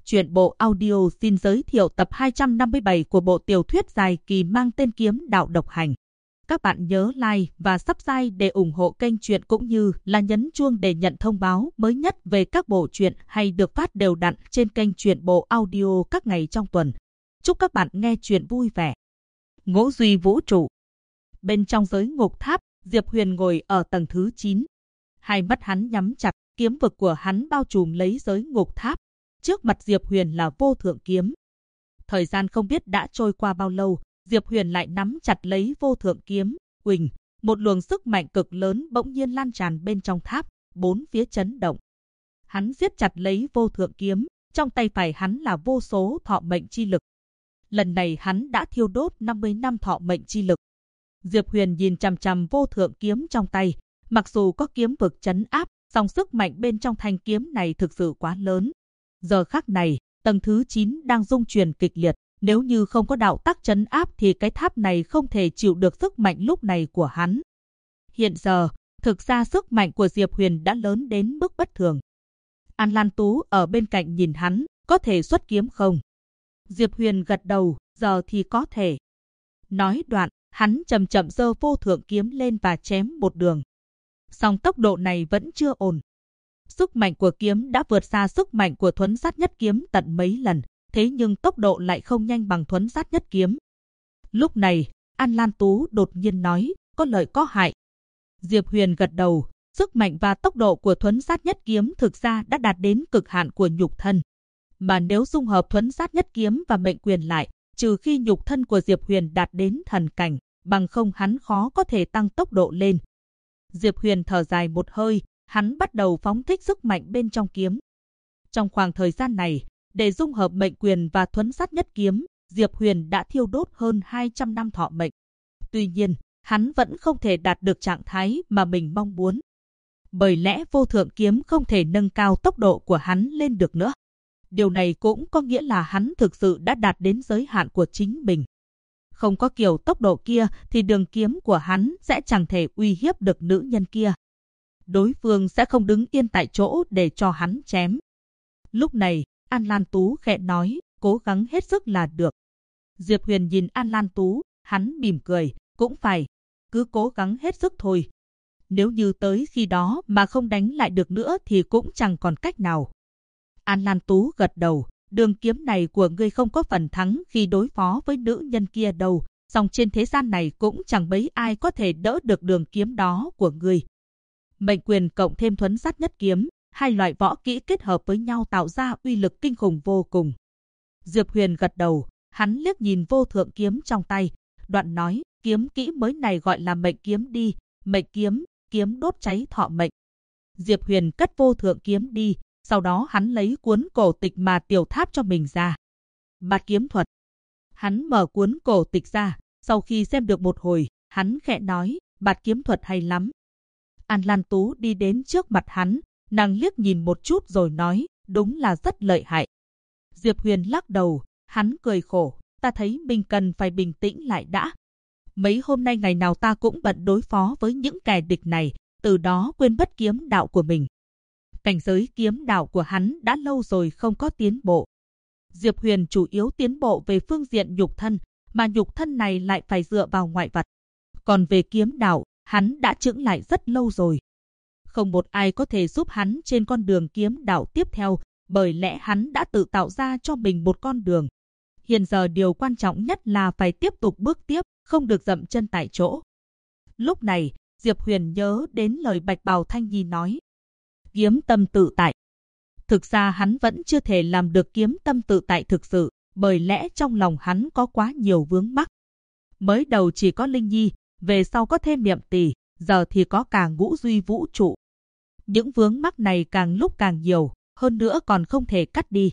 Truyện bộ audio xin giới thiệu tập 257 của bộ tiểu thuyết dài kỳ mang tên Kiếm Đạo Độc Hành. Các bạn nhớ like và subscribe để ủng hộ kênh truyện cũng như là nhấn chuông để nhận thông báo mới nhất về các bộ truyện hay được phát đều đặn trên kênh truyện bộ audio các ngày trong tuần. Chúc các bạn nghe truyện vui vẻ. Ngũ Duy Vũ Trụ. Bên trong giới ngục tháp, Diệp Huyền ngồi ở tầng thứ 9. Hai mắt hắn nhắm chặt, kiếm vực của hắn bao trùm lấy giới ngục tháp. Trước mặt Diệp Huyền là vô thượng kiếm. Thời gian không biết đã trôi qua bao lâu, Diệp Huyền lại nắm chặt lấy vô thượng kiếm. Uỳnh, một luồng sức mạnh cực lớn bỗng nhiên lan tràn bên trong tháp, bốn phía chấn động. Hắn siết chặt lấy vô thượng kiếm, trong tay phải hắn là vô số thọ mệnh chi lực. Lần này hắn đã thiêu đốt 50 năm thọ mệnh chi lực. Diệp Huyền nhìn chằm chằm vô thượng kiếm trong tay, mặc dù có kiếm vực trấn áp, song sức mạnh bên trong thanh kiếm này thực sự quá lớn. Giờ khắc này, tầng thứ 9 đang rung chuyển kịch liệt, nếu như không có đạo tắc trấn áp thì cái tháp này không thể chịu được sức mạnh lúc này của hắn. Hiện giờ, thực ra sức mạnh của Diệp Huyền đã lớn đến mức bất thường. An Lan Tú ở bên cạnh nhìn hắn, có thể xuất kiếm không? Diệp Huyền gật đầu, giờ thì có thể. Nói đoạn, hắn chậm chậm giơ vô thượng kiếm lên và chém một đường. Song tốc độ này vẫn chưa ổn. Sức mạnh của kiếm đã vượt xa sức mạnh của thuấn sát nhất kiếm tận mấy lần, thế nhưng tốc độ lại không nhanh bằng thuấn sát nhất kiếm. Lúc này, An Lan Tú đột nhiên nói, có lợi có hại. Diệp Huyền gật đầu, sức mạnh và tốc độ của thuấn sát nhất kiếm thực ra đã đạt đến cực hạn của nhục thân. Mà nếu dung hợp thuấn sát nhất kiếm và mệnh quyền lại, trừ khi nhục thân của Diệp Huyền đạt đến thần cảnh, bằng không hắn khó có thể tăng tốc độ lên. Diệp Huyền thở dài một hơi, hắn bắt đầu phóng thích sức mạnh bên trong kiếm. Trong khoảng thời gian này, để dung hợp mệnh quyền và thuấn sát nhất kiếm, Diệp Huyền đã thiêu đốt hơn 200 năm thọ mệnh. Tuy nhiên, hắn vẫn không thể đạt được trạng thái mà mình mong muốn. Bởi lẽ vô thượng kiếm không thể nâng cao tốc độ của hắn lên được nữa. Điều này cũng có nghĩa là hắn thực sự đã đạt đến giới hạn của chính mình. Không có kiểu tốc độ kia thì đường kiếm của hắn sẽ chẳng thể uy hiếp được nữ nhân kia. Đối phương sẽ không đứng yên tại chỗ để cho hắn chém. Lúc này, An Lan Tú khẽ nói, cố gắng hết sức là được. Diệp Huyền nhìn An Lan Tú, hắn mỉm cười, cũng phải, cứ cố gắng hết sức thôi. Nếu như tới khi đó mà không đánh lại được nữa thì cũng chẳng còn cách nào. An Lan Tú gật đầu, đường kiếm này của ngươi không có phần thắng khi đối phó với nữ nhân kia đâu, song trên thế gian này cũng chẳng mấy ai có thể đỡ được đường kiếm đó của ngươi. Mệnh quyền cộng thêm thuấn sát nhất kiếm, hai loại võ kỹ kết hợp với nhau tạo ra uy lực kinh khủng vô cùng. Diệp Huyền gật đầu, hắn liếc nhìn vô thượng kiếm trong tay, đoạn nói, kiếm kỹ mới này gọi là mệnh kiếm đi, mệnh kiếm, kiếm đốt cháy thọ mệnh. Diệp Huyền cất vô thượng kiếm đi, sau đó hắn lấy cuốn cổ tịch mà tiểu tháp cho mình ra. Bạt kiếm thuật. Hắn mở cuốn cổ tịch ra, sau khi xem được một hồi, hắn khẽ nói, bạt kiếm thuật hay lắm. An Lan Tú đi đến trước mặt hắn, nàng liếc nhìn một chút rồi nói, đúng là rất lợi hại. Diệp Huyền lắc đầu, hắn cười khổ, ta thấy mình cần phải bình tĩnh lại đã. Mấy hôm nay ngày nào ta cũng bận đối phó với những kẻ địch này, từ đó quên mất kiếm đạo của mình. Cảnh giới kiếm đạo của hắn đã lâu rồi không có tiến bộ. Diệp Huyền chủ yếu tiến bộ về phương diện nhục thân, mà nhục thân này lại phải dựa vào ngoại vật. Còn về kiếm đạo, hắn đã chững lại rất lâu rồi. Không một ai có thể giúp hắn trên con đường kiếm đạo tiếp theo, bởi lẽ hắn đã tự tạo ra cho mình một con đường. Hiện giờ điều quan trọng nhất là phải tiếp tục bước tiếp, không được dậm chân tại chỗ. Lúc này, Diệp Huyền nhớ đến lời Bạch Bào Thanh Nhi nói. Kiếm tâm tự tại. Thực ra hắn vẫn chưa thể làm được kiếm tâm tự tại thực sự, bởi lẽ trong lòng hắn có quá nhiều vướng mắc. Mới đầu chỉ có Linh Nhi, về sau có thêm Niệm Tỳ, giờ thì có cả Ngũ Duy Vũ Trụ. Những vướng mắc này càng lúc càng nhiều, hơn nữa còn không thể cắt đi.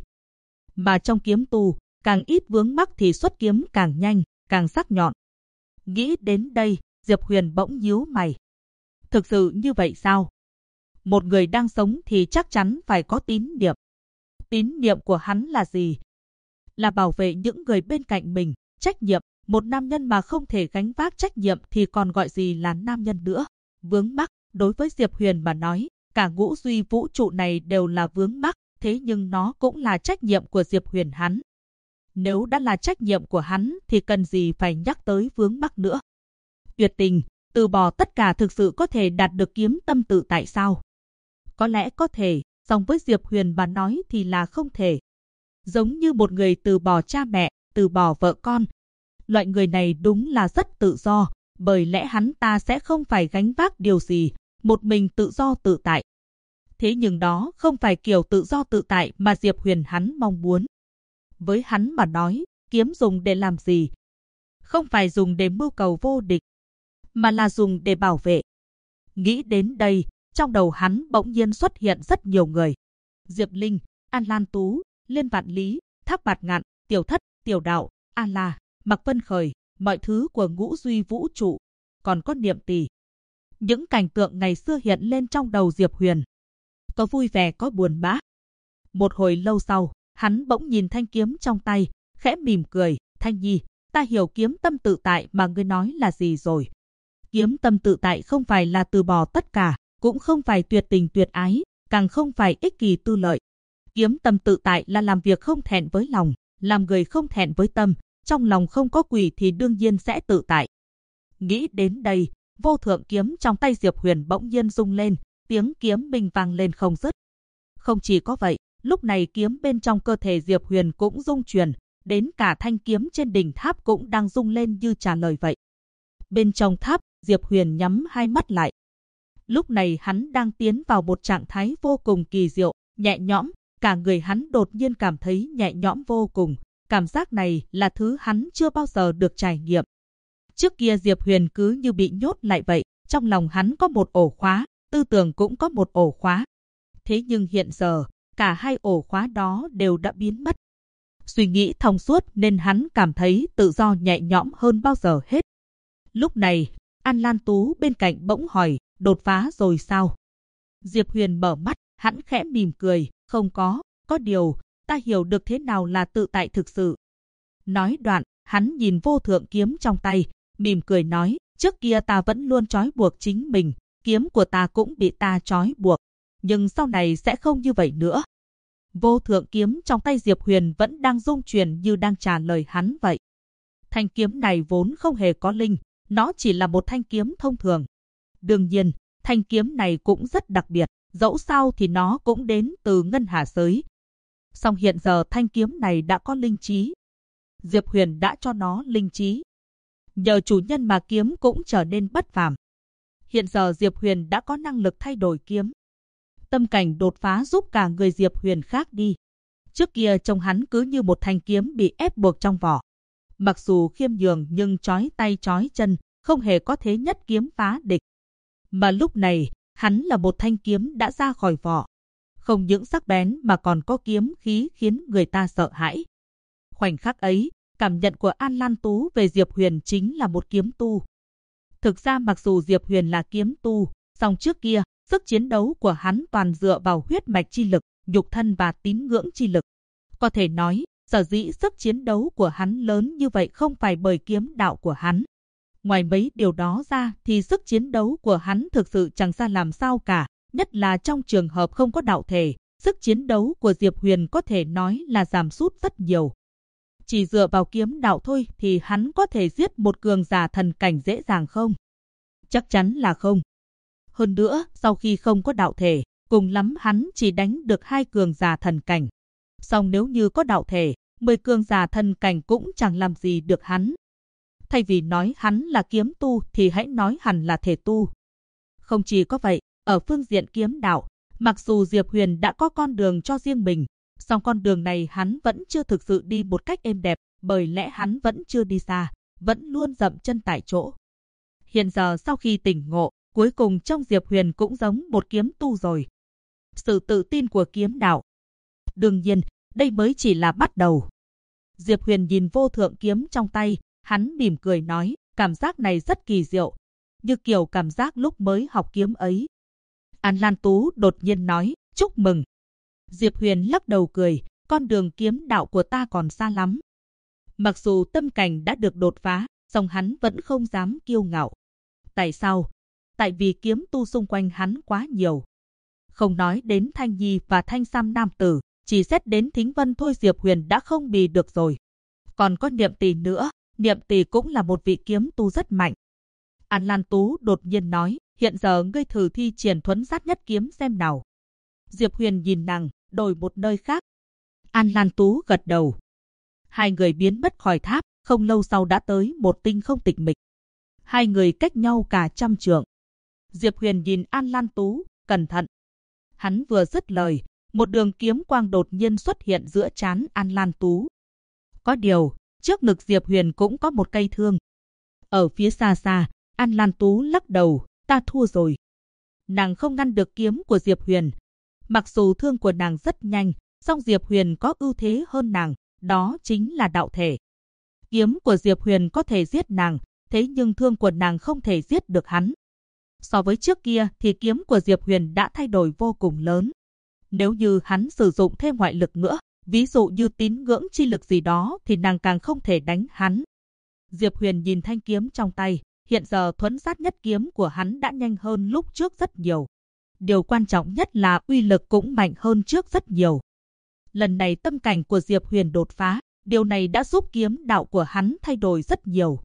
Mà trong kiếm tu, càng ít vướng mắc thì xuất kiếm càng nhanh, càng sắc nhọn. Nghĩ đến đây, Diệp Huyền bỗng nhíu mày. Thực sự như vậy sao? Một người đang sống thì chắc chắn phải có tín niệm. Tín niệm của hắn là gì? Là bảo vệ những người bên cạnh mình, trách nhiệm. Một nam nhân mà không thể gánh vác trách nhiệm thì còn gọi gì là nam nhân nữa? Vướng mắc, đối với Diệp Huyền mà nói, cả Ngũ Duy Vũ Trụ này đều là vướng mắc, thế nhưng nó cũng là trách nhiệm của Diệp Huyền hắn. Nếu đã là trách nhiệm của hắn thì cần gì phải nhắc tới vướng mắc nữa. Tuyệt tình, từ bỏ tất cả thực sự có thể đạt được kiếm tâm tự tại sao? Có lẽ có thể, song với Diệp Huyền mà nói thì là không thể. Giống như một người từ bỏ cha mẹ, từ bỏ vợ con. Loại người này đúng là rất tự do, bởi lẽ hắn ta sẽ không phải gánh vác điều gì, một mình tự do tự tại. Thế nhưng đó không phải kiểu tự do tự tại mà Diệp Huyền hắn mong muốn. Với hắn mà nói, kiếm dùng để làm gì? Không phải dùng để mưu cầu vô địch, mà là dùng để bảo vệ. Nghĩ đến đây, trong đầu hắn bỗng nhiên xuất hiện rất nhiều người. Diệp Linh, An Lan Tú, Liên Vạn Lý, Thác Bạt Ngạn, Tiểu Thất, Tiểu Đạo, An La, Mạc Vân Khởi, mọi thứ của ngũ duy vũ trụ, còn có Niệm Tỳ. Những cảnh tượng ngày xưa hiện lên trong đầu Diệp Huyền. Có vui vẻ có buồn bã. Một hồi lâu sau, hắn bỗng nhìn thanh kiếm trong tay, khẽ mỉm cười, Thanh Nhi, ta hiểu kiếm tâm tự tại mà ngươi nói là gì rồi. Kiếm tâm tự tại không phải là từ bỏ tất cả, cũng không phải tuyệt tình tuyệt ái, càng không phải ích kỷ tư lợi. Kiếm tâm tự tại là làm việc không thẹn với lòng, làm người không thẹn với tâm, trong lòng không có quỷ thì đương nhiên sẽ tự tại. Nghĩ đến đây, vô thượng kiếm trong tay Diệp Huyền bỗng nhiên rung lên, tiếng kiếm minh vang lên không dứt. Không chỉ có vậy, lúc này kiếm bên trong cơ thể Diệp Huyền cũng rung chuyển, đến cả thanh kiếm trên đỉnh tháp cũng đang rung lên như trả lời vậy. Bên trong tháp, Diệp Huyền nhắm hai mắt lại. Lúc này hắn đang tiến vào một trạng thái vô cùng kỳ diệu, nhẹ nhõm, cả người hắn đột nhiên cảm thấy nhẹ nhõm vô cùng. Cảm giác này là thứ hắn chưa bao giờ được trải nghiệm. Trước kia Diệp Huyền cứ như bị nhốt lại vậy, trong lòng hắn có một ổ khóa, tư tưởng cũng có một ổ khóa. Thế nhưng hiện giờ, cả hai ổ khóa đó đều đã biến mất. Suy nghĩ thông suốt nên hắn cảm thấy tự do nhẹ nhõm hơn bao giờ hết. Lúc này, An Lan Tú bên cạnh bỗng hỏi, đột phá rồi sao? Diệp Huyền mở mắt, hắn khẽ mỉm cười, không có điều, ta hiểu được thế nào là tự tại thực sự. Nói đoạn, hắn nhìn vô thượng kiếm trong tay, mỉm cười nói, trước kia ta vẫn luôn trói buộc chính mình, kiếm của ta cũng bị ta trói buộc, nhưng sau này sẽ không như vậy nữa. Vô thượng kiếm trong tay Diệp Huyền vẫn đang rung chuyển như đang trả lời hắn vậy. Thanh kiếm này vốn không hề có linh, nó chỉ là một thanh kiếm thông thường. Đương nhiên, thanh kiếm này cũng rất đặc biệt, dẫu sao thì nó cũng đến từ ngân hà giới. Song hiện giờ thanh kiếm này đã có linh trí. Diệp Huyền đã cho nó linh trí. Nhờ chủ nhân mà kiếm cũng trở nên bất phàm. Hiện giờ Diệp Huyền đã có năng lực thay đổi kiếm. Tâm cảnh đột phá giúp cả người Diệp Huyền khác đi. Trước kia trông hắn cứ như một thanh kiếm bị ép buộc trong vỏ. Mặc dù khiêm nhường nhưng trói tay trói chân, không hề có thế nhất kiếm phá địch. Mà lúc này, hắn là một thanh kiếm đã ra khỏi vỏ. Không những sắc bén mà còn có kiếm khí khiến người ta sợ hãi. Khoảnh khắc ấy, cảm nhận của An Lan Tú về Diệp Huyền chính là một kiếm tu. Thực ra mặc dù Diệp Huyền là kiếm tu, song trước kia, sức chiến đấu của hắn toàn dựa vào huyết mạch chi lực, nhục thân và tín ngưỡng chi lực. Có thể nói, sở dĩ sức chiến đấu của hắn lớn như vậy không phải bởi kiếm đạo của hắn. Ngoài mấy điều đó ra thì sức chiến đấu của hắn thực sự chẳng ra làm sao cả, nhất là trong trường hợp không có đạo thể, sức chiến đấu của Diệp Huyền có thể nói là giảm sút rất nhiều. Chỉ dựa vào kiếm đạo thôi thì hắn có thể giết một cường giả thần cảnh dễ dàng không? Chắc chắn là không. Hơn nữa, sau khi không có đạo thể, cùng lắm hắn chỉ đánh được 2 cường giả thần cảnh. Song nếu như có đạo thể, 10 cường giả thần cảnh cũng chẳng làm gì được hắn. Thay vì nói hắn là kiếm tu thì hãy nói hẳn là thể tu. Không chỉ có vậy, ở phương diện kiếm đạo, mặc dù Diệp Huyền đã có con đường cho riêng mình, song con đường này hắn vẫn chưa thực sự đi một cách êm đẹp, bởi lẽ hắn vẫn chưa đi xa, vẫn luôn dậm chân tại chỗ. Hiện giờ sau khi tỉnh ngộ, cuối cùng trong Diệp Huyền cũng giống một kiếm tu rồi. Sự tự tin của kiếm đạo. Đương nhiên, đây mới chỉ là bắt đầu. Diệp Huyền nhìn vô thượng kiếm trong tay, hắn mỉm cười nói, cảm giác này rất kỳ diệu, như kiểu cảm giác lúc mới học kiếm ấy. An Lan Tú đột nhiên nói, chúc mừng. Diệp Huyền lắc đầu cười, con đường kiếm đạo của ta còn xa lắm. Mặc dù tâm cảnh đã được đột phá, song hắn vẫn không dám kiêu ngạo. Tại sao? Tại vì kiếm tu xung quanh hắn quá nhiều. Không nói đến Thanh Nhi và Thanh Sam nam tử, Chỉ xét đến Thính Vân thôi Diệp Huyền đã không bì được rồi. Còn có Niệm Tỷ nữa, Niệm Tỷ cũng là một vị kiếm tu rất mạnh. An Lan Tú đột nhiên nói, hiện giờ ngươi thử thi triển thuấn sát nhất kiếm xem nào. Diệp Huyền nhìn nàng, đổi một nơi khác. An Lan Tú gật đầu. Hai người biến mất khỏi tháp, không lâu sau đã tới một tinh không tịch mịch. Hai người cách nhau cả 100 trượng. Diệp Huyền nhìn An Lan Tú, cẩn thận. Hắn vừa dứt lời, một đường kiếm quang đột nhiên xuất hiện giữa trán An Lan Tú. Có điều, trước ngực Diệp Huyền cũng có một cây thương. Ở phía xa xa, An Lan Tú lắc đầu, ta thua rồi. Nàng không ngăn được kiếm của Diệp Huyền. Mặc dù thương của nàng rất nhanh, song Diệp Huyền có ưu thế hơn nàng, đó chính là đạo thể. Kiếm của Diệp Huyền có thể giết nàng, thế nhưng thương của nàng không thể giết được hắn. So với trước kia thì kiếm của Diệp Huyền đã thay đổi vô cùng lớn. Nếu như hắn sử dụng thêm ngoại lực nữa, ví dụ như tín ngưỡng chi lực gì đó thì nàng càng không thể đánh hắn. Diệp Huyền nhìn thanh kiếm trong tay, hiện giờ thuấn sát nhất kiếm của hắn đã nhanh hơn lúc trước rất nhiều. Điều quan trọng nhất là uy lực cũng mạnh hơn trước rất nhiều. Lần này tâm cảnh của Diệp Huyền đột phá, điều này đã giúp kiếm đạo của hắn thay đổi rất nhiều.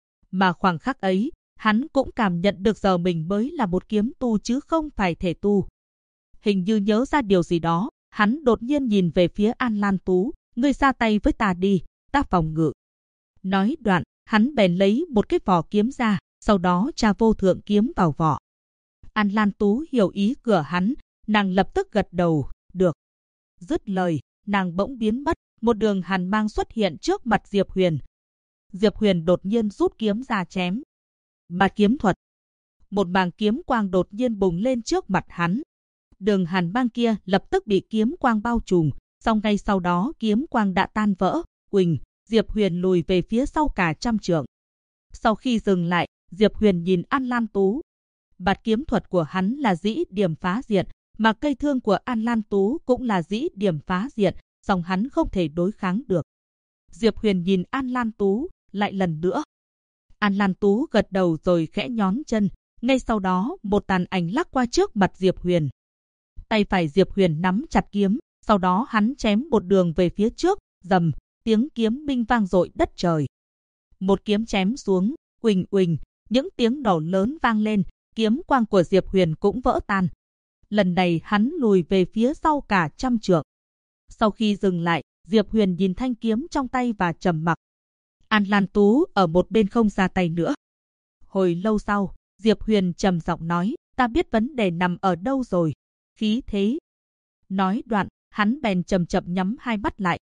Mà khoảng khắc ấy, hắn cũng cảm nhận được giờ mình mới là một kiếm tu chứ không phải thể tu. Hình như nhớ ra điều gì đó, hắn đột nhiên nhìn về phía An Lan Tú, ngươi ra tay với ta đi, ta phòng ngự. Nói đoạn, hắn bèn lấy một cái vỏ kiếm ra, sau đó tra vô thượng kiếm vào vỏ. An Lan Tú hiểu ý của hắn, nàng lập tức gật đầu, được. Dứt lời, nàng bỗng biến mất, một đường hàn mang xuất hiện trước mặt Diệp Huyền. Diệp Huyền đột nhiên rút kiếm ra chém. Bạt kiếm thuật. Một màng kiếm quang đột nhiên bùng lên trước mặt hắn. Đường hàn mang kia lập tức bị kiếm quang bao trùm, song ngay sau đó kiếm quang đã tan vỡ, quỳnh, Diệp Huyền lùi về phía sau cả 100 trượng. Sau khi dừng lại, Diệp Huyền nhìn An Lan Tú. Bạt kiếm thuật của hắn là dĩ điểm phá diện, mà cây thương của An Lan Tú cũng là dĩ điểm phá diện, song hắn không thể đối kháng được. Diệp Huyền nhìn An Lan Tú, lại lần nữa. An Lan Tú gật đầu rồi khẽ nhón chân, ngay sau đó một tàn ảnh lắc qua trước mặt Diệp Huyền. Tay phải Diệp Huyền nắm chặt kiếm, sau đó hắn chém một đường về phía trước, rầm, tiếng kiếm minh vang dội đất trời. Một kiếm chém xuống, uỳnh uỳnh, những tiếng nổ lớn vang lên, kiếm quang của Diệp Huyền cũng vỡ tan. Lần này hắn lùi về phía sau cả 100 trượng. Sau khi dừng lại, Diệp Huyền nhìn thanh kiếm trong tay và trầm mặc. An Lan Tú ở một bên không ra tay nữa. Hồi lâu sau, Diệp Huyền trầm giọng nói, ta biết vấn đề nằm ở đâu rồi. Khí thế. Nói đoạn, hắn bèn chậm chậm nhắm hai mắt lại.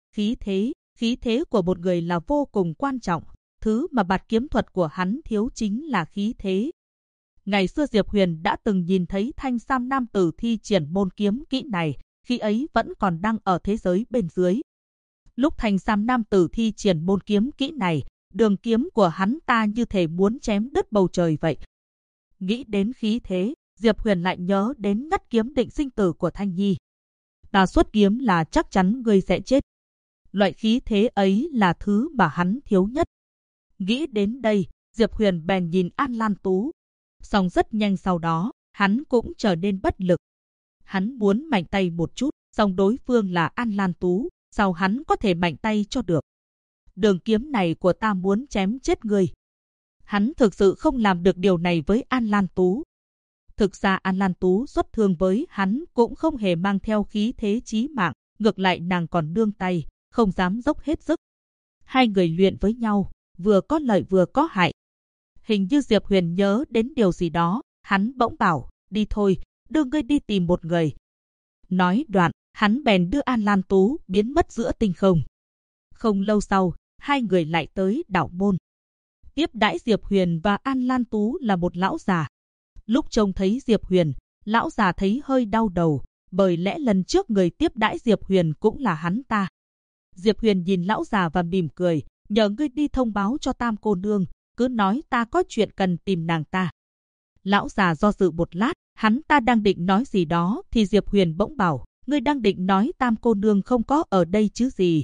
Khí thế của một người là vô cùng quan trọng. Thứ mà bạt kiếm thuật của hắn thiếu chính là khí thế. Ngày xưa Diệp Huyền đã từng nhìn thấy Thanh Sam nam tử thi triển môn kiếm kỹ này, khi ấy vẫn còn đang ở thế giới bên dưới. Lúc Thanh Sam nam tử thi triển môn kiếm kỹ này, đường kiếm của hắn ta như thể muốn chém đứt bầu trời vậy. Nghĩ đến khí thế, Diệp Huyền lại nhớ đến ngắt kiếm định sinh tử của Thanh Nhi. Ta xuất kiếm là chắc chắn ngươi sẽ chết. Loại khí thế ấy là thứ mà hắn thiếu nhất. Nghĩ đến đây, Diệp Huyền bèn nhìn An Lan Tú. Song rất nhanh sau đó, hắn cũng trở nên bất lực. Hắn muốn mạnh tay một chút, song đối phương là An Lan Tú, sao hắn có thể mạnh tay cho được. Đường kiếm này của ta muốn chém chết ngươi. Hắn thực sự không làm được điều này với An Lan Tú. Thực ra An Lan Tú xuất thương với hắn cũng không hề mang theo khí thế chí mạng, ngược lại nàng còn nương tay, không dám dốc hết sức. Hai người luyện với nhau, vừa có lợi vừa có hại. Hình như Diệp Huyền nhớ đến điều gì đó, hắn bỗng bảo, đi thôi, đưa ngươi đi tìm một người. Nói đoạn, hắn bèn đưa An Lan Tú biến mất giữa tinh không. Không lâu sau, hai người lại tới đảo môn. Tiếp đãi Diệp Huyền và An Lan Tú là một lão già. Lúc trông thấy Diệp Huyền, lão già thấy hơi đau đầu, bởi lẽ lần trước người tiếp đãi Diệp Huyền cũng là hắn ta. Diệp Huyền nhìn lão già và mỉm cười, nhờ ngươi đi thông báo cho Tam cô nương, cứ nói ta có chuyện cần tìm nàng ta. Lão già do dự một lát, hắn ta đang định nói gì đó thì Diệp Huyền bỗng bảo, ngươi đang định nói Tam cô nương không có ở đây chứ gì.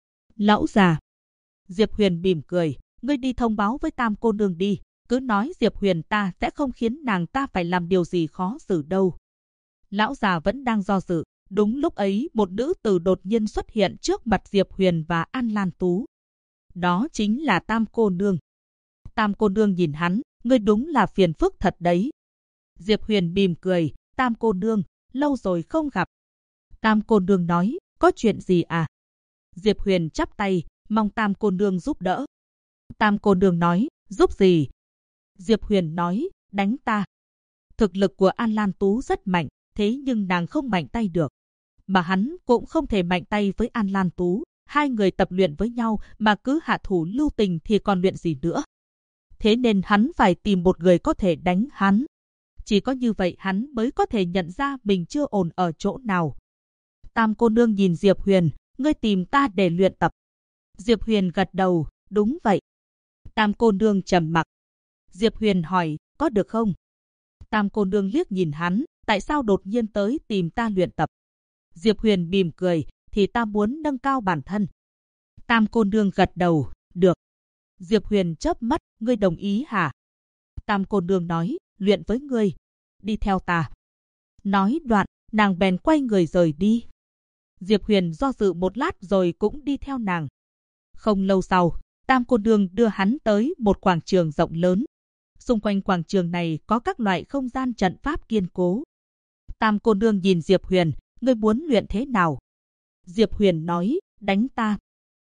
Lão già. Diệp Huyền mỉm cười, ngươi đi thông báo với Tam cô nương đi, cứ nói Diệp Huyền ta sẽ không khiến nàng ta phải làm điều gì khó xử đâu. Lão già vẫn đang do dự, Đúng lúc ấy, một nữ tử đột nhiên xuất hiện trước mặt Diệp Huyền và An Lan Tú. Đó chính là Tam cô nương. Tam cô nương nhìn hắn, ngươi đúng là phiền phức thật đấy. Diệp Huyền mỉm cười, Tam cô nương, lâu rồi không gặp. Tam cô nương nói, có chuyện gì à? Diệp Huyền chắp tay, mong Tam cô nương giúp đỡ. Tam cô nương nói, giúp gì? Diệp Huyền nói, đánh ta. Thực lực của An Lan Tú rất mạnh, thế nhưng nàng không mạnh tay được. Mà hắn cũng không thể mạnh tay với An Lan Tú. Hai người tập luyện với nhau mà cứ hạ thủ lưu tình thì còn luyện gì nữa. Thế nên hắn phải tìm một người có thể đánh hắn. Chỉ có như vậy hắn mới có thể nhận ra mình chưa ổn ở chỗ nào. Tam cô nương nhìn Diệp Huyền, ngươi tìm ta để luyện tập. Diệp Huyền gật đầu, đúng vậy. Tam cô nương trầm mặc. Diệp Huyền hỏi, có được không? Tam cô nương liếc nhìn hắn, tại sao đột nhiên tới tìm ta luyện tập? Diệp Huyền mỉm cười, thì ta muốn nâng cao bản thân. Tam cô nương gật đầu, được. Diệp Huyền chớp mắt, ngươi đồng ý hả? Tam cô nương nói, luyện với ngươi, đi theo ta. Nói đoạn, nàng bèn quay người rời đi. Diệp Huyền do dự một lát rồi cũng đi theo nàng. Không lâu sau, Tam cô nương đưa hắn tới một quảng trường rộng lớn. Xung quanh quảng trường này có các loại không gian trận pháp kiên cố. Tam cô nương nhìn Diệp Huyền, ngươi muốn luyện thế nào? Diệp Huyền nói, đánh ta.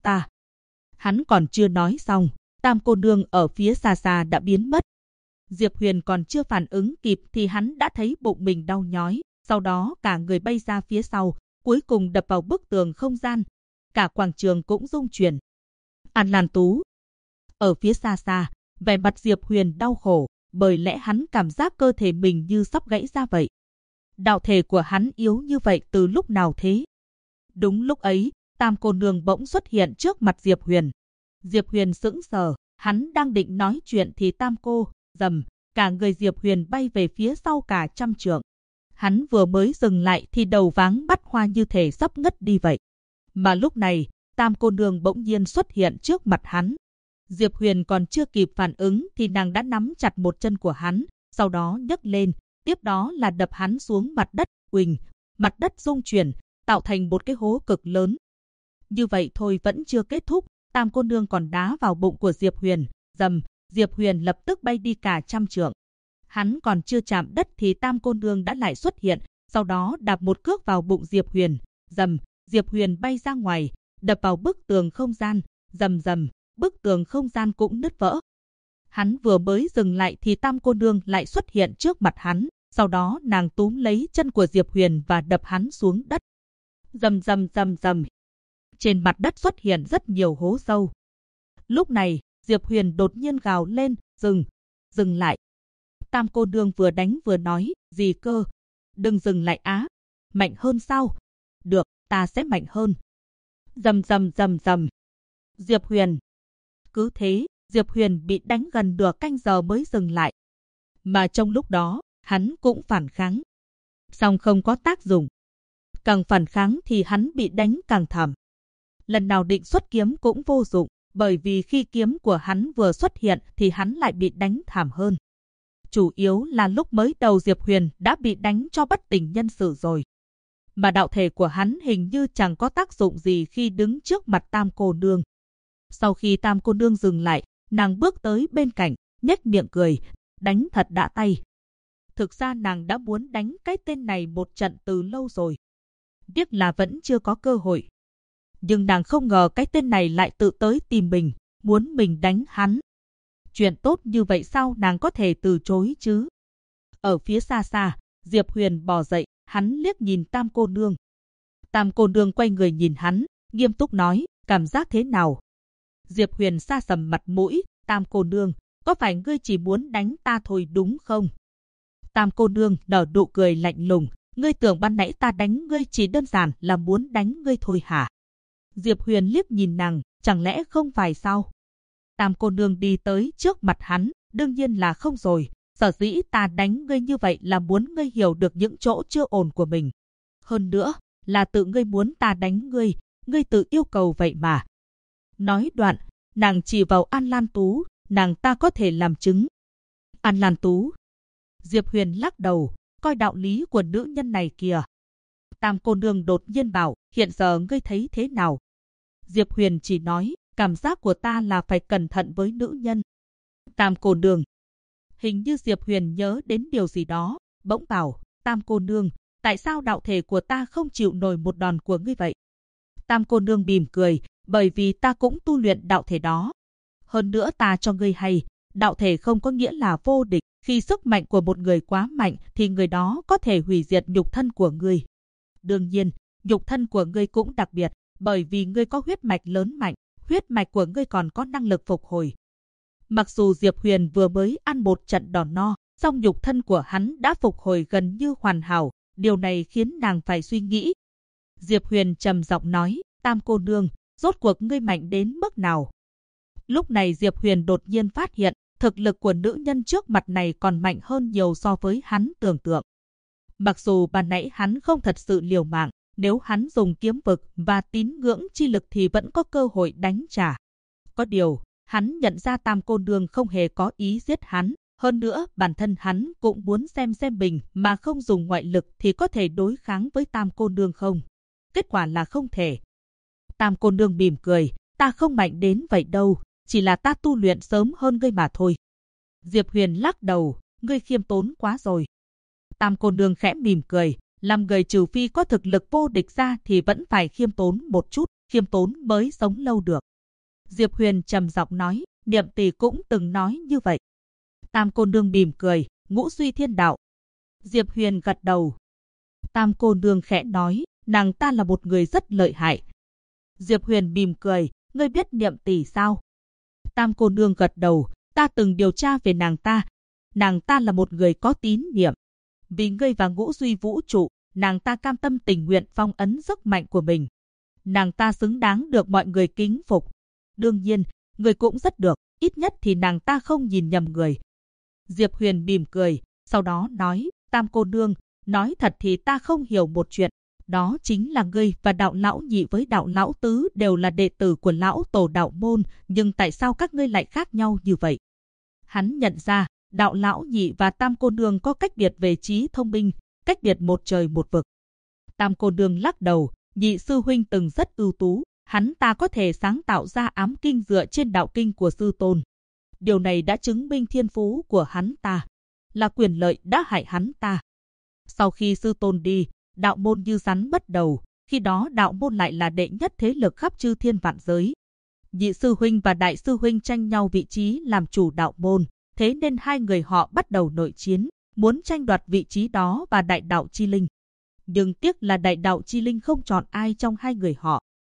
Hắn còn chưa nói xong, Tam cô nương ở phía xa xa đã biến mất. Diệp Huyền còn chưa phản ứng kịp thì hắn đã thấy bụng mình đau nhói, sau đó cả người bay ra phía sau, cuối cùng đập vào bức tường không gian. Cả quảng trường cũng rung chuyển. An Lan Tú ở phía xa xa, vẻ mặt Diệp Huyền đau khổ, bởi lẽ hắn cảm giác cơ thể mình như sắp gãy ra vậy. Đạo thể của hắn yếu như vậy từ lúc nào thế? Đúng lúc ấy, Tam cô nương bỗng xuất hiện trước mặt Diệp Huyền. Diệp Huyền sững sờ, hắn đang định nói chuyện thì Tam cô, rầm, cả người Diệp Huyền bay về phía sau cả trăm trượng. Hắn vừa mới dừng lại thì đầu váng bắt hoa như thể sắp ngất đi vậy. Mà lúc này, Tam cô nương bỗng nhiên xuất hiện trước mặt hắn. Diệp Huyền còn chưa kịp phản ứng thì nàng đã nắm chặt một chân của hắn, sau đó nhấc lên, tiếp đó là đập hắn xuống mặt đất, uỳnh, mặt đất rung chuyển, tạo thành một cái hố cực lớn. Như vậy thôi vẫn chưa kết thúc, Tam cô nương còn đá vào bụng của Diệp Huyền, rầm, Diệp Huyền lập tức bay đi cả trăm trượng. Hắn còn chưa chạm đất thì Tam cô nương đã lại xuất hiện, sau đó đạp một cước vào bụng Diệp Huyền, rầm, Diệp Huyền bay ra ngoài, đập vào bức tường không gian, rầm rầm, bức tường không gian cũng nứt vỡ. Hắn vừa mới dừng lại thì Tam cô nương lại xuất hiện trước mặt hắn, sau đó nàng túm lấy chân của Diệp Huyền và đập hắn xuống đất. Rầm rầm rầm rầm. Trên mặt đất xuất hiện rất nhiều hố sâu. Lúc này, Diệp Huyền đột nhiên gào lên, dừng lại. Tam cô nương vừa đánh vừa nói, gì cơ? Đừng dừng lại á. Mạnh hơn sao? Được, ta sẽ mạnh hơn. Rầm rầm rầm rầm. Diệp Huyền. Cứ thế, Diệp Huyền bị đánh gần nửa canh giờ mới dừng lại. Mà trong lúc đó, hắn cũng phản kháng. Song không có tác dụng. Càng phản kháng thì hắn bị đánh càng thảm. Lần nào định xuất kiếm cũng vô dụng, bởi vì khi kiếm của hắn vừa xuất hiện thì hắn lại bị đánh thảm hơn. Chủ yếu là lúc mới đầu Diệp Huyền đã bị đánh cho bất tỉnh nhân sự rồi. Mà đạo thể của hắn hình như chẳng có tác dụng gì khi đứng trước mặt Tam cô nương. Sau khi Tam cô nương dừng lại, nàng bước tới bên cạnh, nhếch miệng cười, đánh thật đã tay. Thực ra nàng đã muốn đánh cái tên này một trận từ lâu rồi. Tiếc là vẫn chưa có cơ hội. Nhưng nàng không ngờ cái tên này lại tự tới tìm mình, muốn mình đánh hắn. Chuyện tốt như vậy sao nàng có thể từ chối chứ? Ở phía xa xa, Diệp Huyền bò dậy, hắn liếc nhìn Tam cô nương. Tam cô nương quay người nhìn hắn, nghiêm túc nói, cảm giác thế nào? Diệp Huyền sa sầm mặt mũi, Tam cô nương, có phải ngươi chỉ muốn đánh ta thôi đúng không? Tam cô nương nở nụ cười lạnh lùng, ngươi tưởng ban nãy ta đánh ngươi chỉ đơn giản là muốn đánh ngươi thôi hả? Diệp Huyền liếc nhìn nàng, chẳng lẽ không phải sao? Tam cô nương đi tới trước mặt hắn, đương nhiên là không rồi. Sở dĩ ta đánh ngươi như vậy là muốn ngươi hiểu được những chỗ chưa ổn của mình. Hơn nữa, là tự ngươi muốn ta đánh ngươi tự yêu cầu vậy mà. Nói đoạn, nàng chỉ vào An Lan Tú, nàng ta có thể làm chứng. An Lan Tú. Diệp Huyền lắc đầu, coi đạo lý của nữ nhân này kìa. Tam cô nương đột nhiên bảo, hiện giờ ngươi thấy thế nào? Diệp Huyền chỉ nói, cảm giác của ta là phải cẩn thận với nữ nhân. Tam cô nương. Hình như Diệp Huyền nhớ đến điều gì đó, bỗng bảo, Tam cô nương, tại sao đạo thể của ta không chịu nổi một đòn của ngươi vậy? Tam cô nương mỉm cười, bởi vì ta cũng tu luyện đạo thể đó. Hơn nữa ta cho ngươi hay, đạo thể không có nghĩa là vô địch, khi sức mạnh của một người quá mạnh thì người đó có thể hủy diệt nhục thân của ngươi. Đương nhiên, nhục thân của ngươi cũng đặc biệt, bởi vì ngươi có huyết mạch lớn mạnh, huyết mạch của ngươi còn có năng lực phục hồi. Mặc dù Diệp Huyền vừa mới ăn một trận đòn no, song nhục thân của hắn đã phục hồi gần như hoàn hảo, điều này khiến nàng phải suy nghĩ. Diệp Huyền trầm giọng nói, Tam cô nương, rốt cuộc ngươi mạnh đến mức nào? Lúc này Diệp Huyền đột nhiên phát hiện, thực lực của nữ nhân trước mặt này còn mạnh hơn nhiều so với hắn tưởng tượng. Mặc dù ban nãy hắn không thật sự liều mạng, nếu hắn dùng kiếm vực và tín ngưỡng chi lực thì vẫn có cơ hội đánh trả. Có điều, hắn nhận ra Tam cô nương không hề có ý giết hắn, hơn nữa bản thân hắn cũng muốn xem mình mà không dùng ngoại lực thì có thể đối kháng với Tam cô nương không. Kết quả là không thể. Tam cô nương mỉm cười, ta không mạnh đến vậy đâu, chỉ là ta tu luyện sớm hơn ngươi mà thôi. Diệp Huyền lắc đầu, ngươi khiêm tốn quá rồi. Tam cô nương khẽ mỉm cười, làm người trừ phi có thực lực vô địch ra thì vẫn phải khiêm tốn một chút, khiêm tốn mới sống lâu được. Diệp Huyền trầm giọng nói, Niệm tỷ cũng từng nói như vậy. Tam cô nương mỉm cười, ngũ suy thiên đạo. Diệp Huyền gật đầu. Tam cô nương khẽ nói, nàng ta là một người rất lợi hại. Diệp Huyền mỉm cười, ngươi biết Niệm tỷ sao? Tam cô nương gật đầu, ta từng điều tra về nàng ta. Nàng ta là một người có tín niệm. Vì ngươi và ngũ duy vũ trụ, nàng ta cam tâm tình nguyện phong ấn sức mạnh của mình. Nàng ta xứng đáng được mọi người kính phục. Đương nhiên, người cũng rất được, ít nhất thì nàng ta không nhìn nhầm người. Diệp Huyền mỉm cười, sau đó nói, Tam cô nương, nói thật thì ta không hiểu một chuyện. Đó chính là ngươi và đạo lão nhị với đạo lão tứ đều là đệ tử của lão tổ đạo môn, nhưng tại sao các ngươi lại khác nhau như vậy? Hắn nhận ra, đạo lão nhị và Tam cô nương có cách biệt về trí thông minh, cách biệt một trời một vực. Tam cô nương lắc đầu, nhị sư huynh từng rất ưu tú, hắn ta có thể sáng tạo ra ám kinh dựa trên đạo kinh của sư tôn. Điều này đã chứng minh thiên phú của hắn ta, là quyền lợi đã hại hắn ta. Sau khi sư tôn đi, đạo môn như rắn mất đầu, khi đó đạo môn lại là đệ nhất thế lực khắp chư thiên vạn giới. Nhị sư huynh và đại sư huynh tranh nhau vị trí làm chủ đạo môn, thế nên hai người họ bắt đầu nội chiến, muốn tranh đoạt vị trí đó và đại đạo chi linh. Nhưng tiếc là đại đạo chi linh không chọn ai trong hai người họ.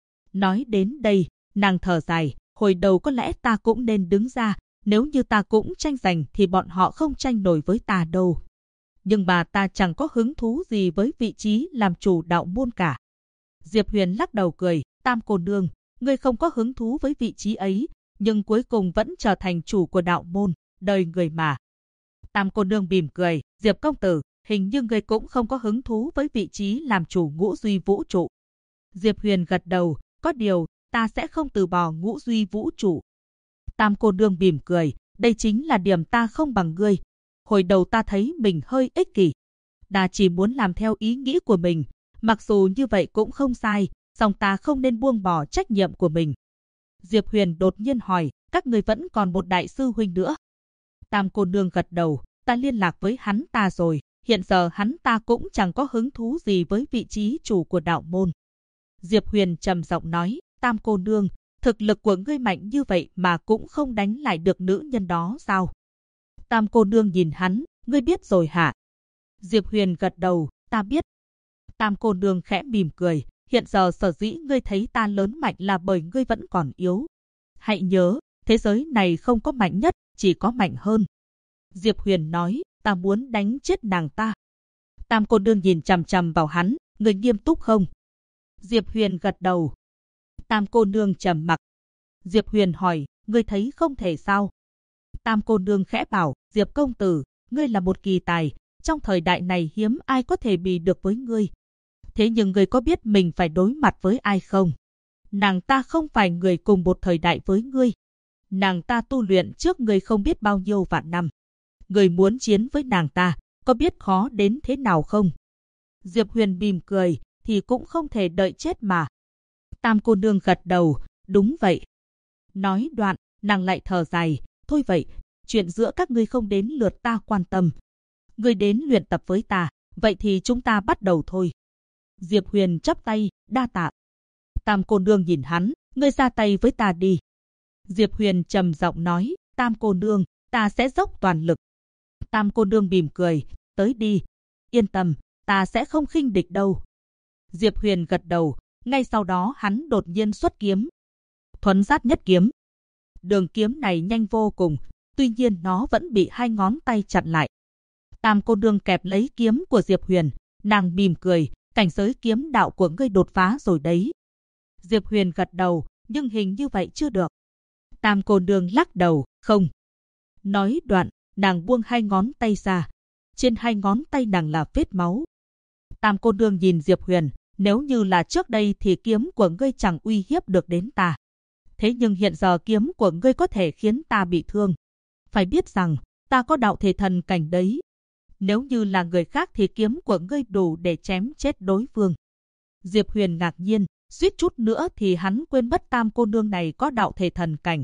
Nói đến đây, nàng thở dài, hồi đầu có lẽ ta cũng nên đứng ra, nếu như ta cũng tranh giành thì bọn họ không tranh nổi với ta đâu. Nhưng mà ta chẳng có hứng thú gì với vị trí làm chủ đạo môn cả. Diệp Huyền lắc đầu cười, Tam cô nương, ngươi không có hứng thú với vị trí ấy, nhưng cuối cùng vẫn trở thành chủ của đạo môn, đời người mà. Tam cô nương mỉm cười, Diệp công tử, hình như ngươi cũng không có hứng thú với vị trí làm chủ ngũ duy vũ trụ. Diệp Huyền gật đầu, có điều, ta sẽ không từ bỏ ngũ duy vũ trụ. Tam cô nương mỉm cười, đây chính là điểm ta không bằng ngươi. Hồi đầu ta thấy mình hơi ích kỷ. Ta chỉ muốn làm theo ý nghĩ của mình, mặc dù như vậy cũng không sai, song ta không nên buông bỏ trách nhiệm của mình. Diệp Huyền đột nhiên hỏi, các ngươi vẫn còn một đại sư huynh nữa. Tam cô nương gật đầu, ta liên lạc với hắn ta rồi, hiện giờ hắn ta cũng chẳng có hứng thú gì với vị trí chủ của đạo môn. Diệp Huyền trầm giọng nói, Tam cô nương, thực lực của ngươi mạnh như vậy mà cũng không đánh lại được nữ nhân đó sao? Tam cô nương nhìn hắn, ngươi biết rồi hả? Diệp Huyền gật đầu, ta biết. Tam cô nương khẽ mỉm cười, hiện giờ sở dĩ ngươi thấy ta lớn mạnh là bởi ngươi vẫn còn yếu. Hãy nhớ, thế giới này không có mạnh nhất, chỉ có mạnh hơn. Diệp Huyền nói, ta muốn đánh chết nàng ta. Tam cô nương nhìn chằm chằm vào hắn, ngươi nghiêm túc không? Diệp Huyền gật đầu. Tam cô nương trầm mặc. Diệp Huyền hỏi, ngươi thấy không thể sao? Tam cô nương khẽ bảo, Diệp công tử, ngươi là một kỳ tài, trong thời đại này hiếm ai có thể bì được với ngươi. Thế nhưng ngươi có biết mình phải đối mặt với ai không? Nàng ta không phải người cùng một thời đại với ngươi. Nàng ta tu luyện trước ngươi không biết bao nhiêu vạn năm. Ngươi muốn chiến với nàng ta, có biết khó đến thế nào không? Diệp Huyền mỉm cười, thì cũng không thể đợi chết mà. Tam cô nương gật đầu, đúng vậy. Nói đoạn, nàng lại thở dài, thôi vậy, chuyện giữa các ngươi không đến lượt ta quan tâm. Ngươi đến luyện tập với ta, vậy thì chúng ta bắt đầu thôi. Diệp Huyền chắp tay, đa tạ. Tam cô nương nhìn hắn, ngươi ra tay với ta đi. Diệp Huyền trầm giọng nói, Tam cô nương, ta sẽ dốc toàn lực. Tam cô nương mỉm cười, tới đi. Yên tâm, ta sẽ không khinh địch đâu. Diệp Huyền gật đầu, ngay sau đó hắn đột nhiên xuất kiếm. Thuấn sát nhất kiếm. Đường kiếm này nhanh vô cùng, tuy nhiên nó vẫn bị hai ngón tay chặn lại. Tam cô nương kẹp lấy kiếm của Diệp Huyền, nàng mỉm cười, cảnh giới kiếm đạo của ngươi đột phá rồi đấy. Diệp Huyền gật đầu, nhưng hình như vậy chưa được. Tam cô nương lắc đầu, không. Nói đoạn, nàng buông hai ngón tay ra. Trên hai ngón tay nàng là vết máu. Tam cô nương nhìn Diệp Huyền, nếu như là trước đây thì kiếm của ngươi chẳng uy hiếp được đến ta. Thế nhưng hiện giờ kiếm của ngươi có thể khiến ta bị thương. Phải biết rằng, ta có đạo thể thần cảnh đấy. Nếu như là người khác thì kiếm của ngươi đủ để chém chết đối phương. Diệp Huyền ngạc nhiên, suýt chút nữa thì hắn quên mất Tam cô nương này có đạo thể thần cảnh.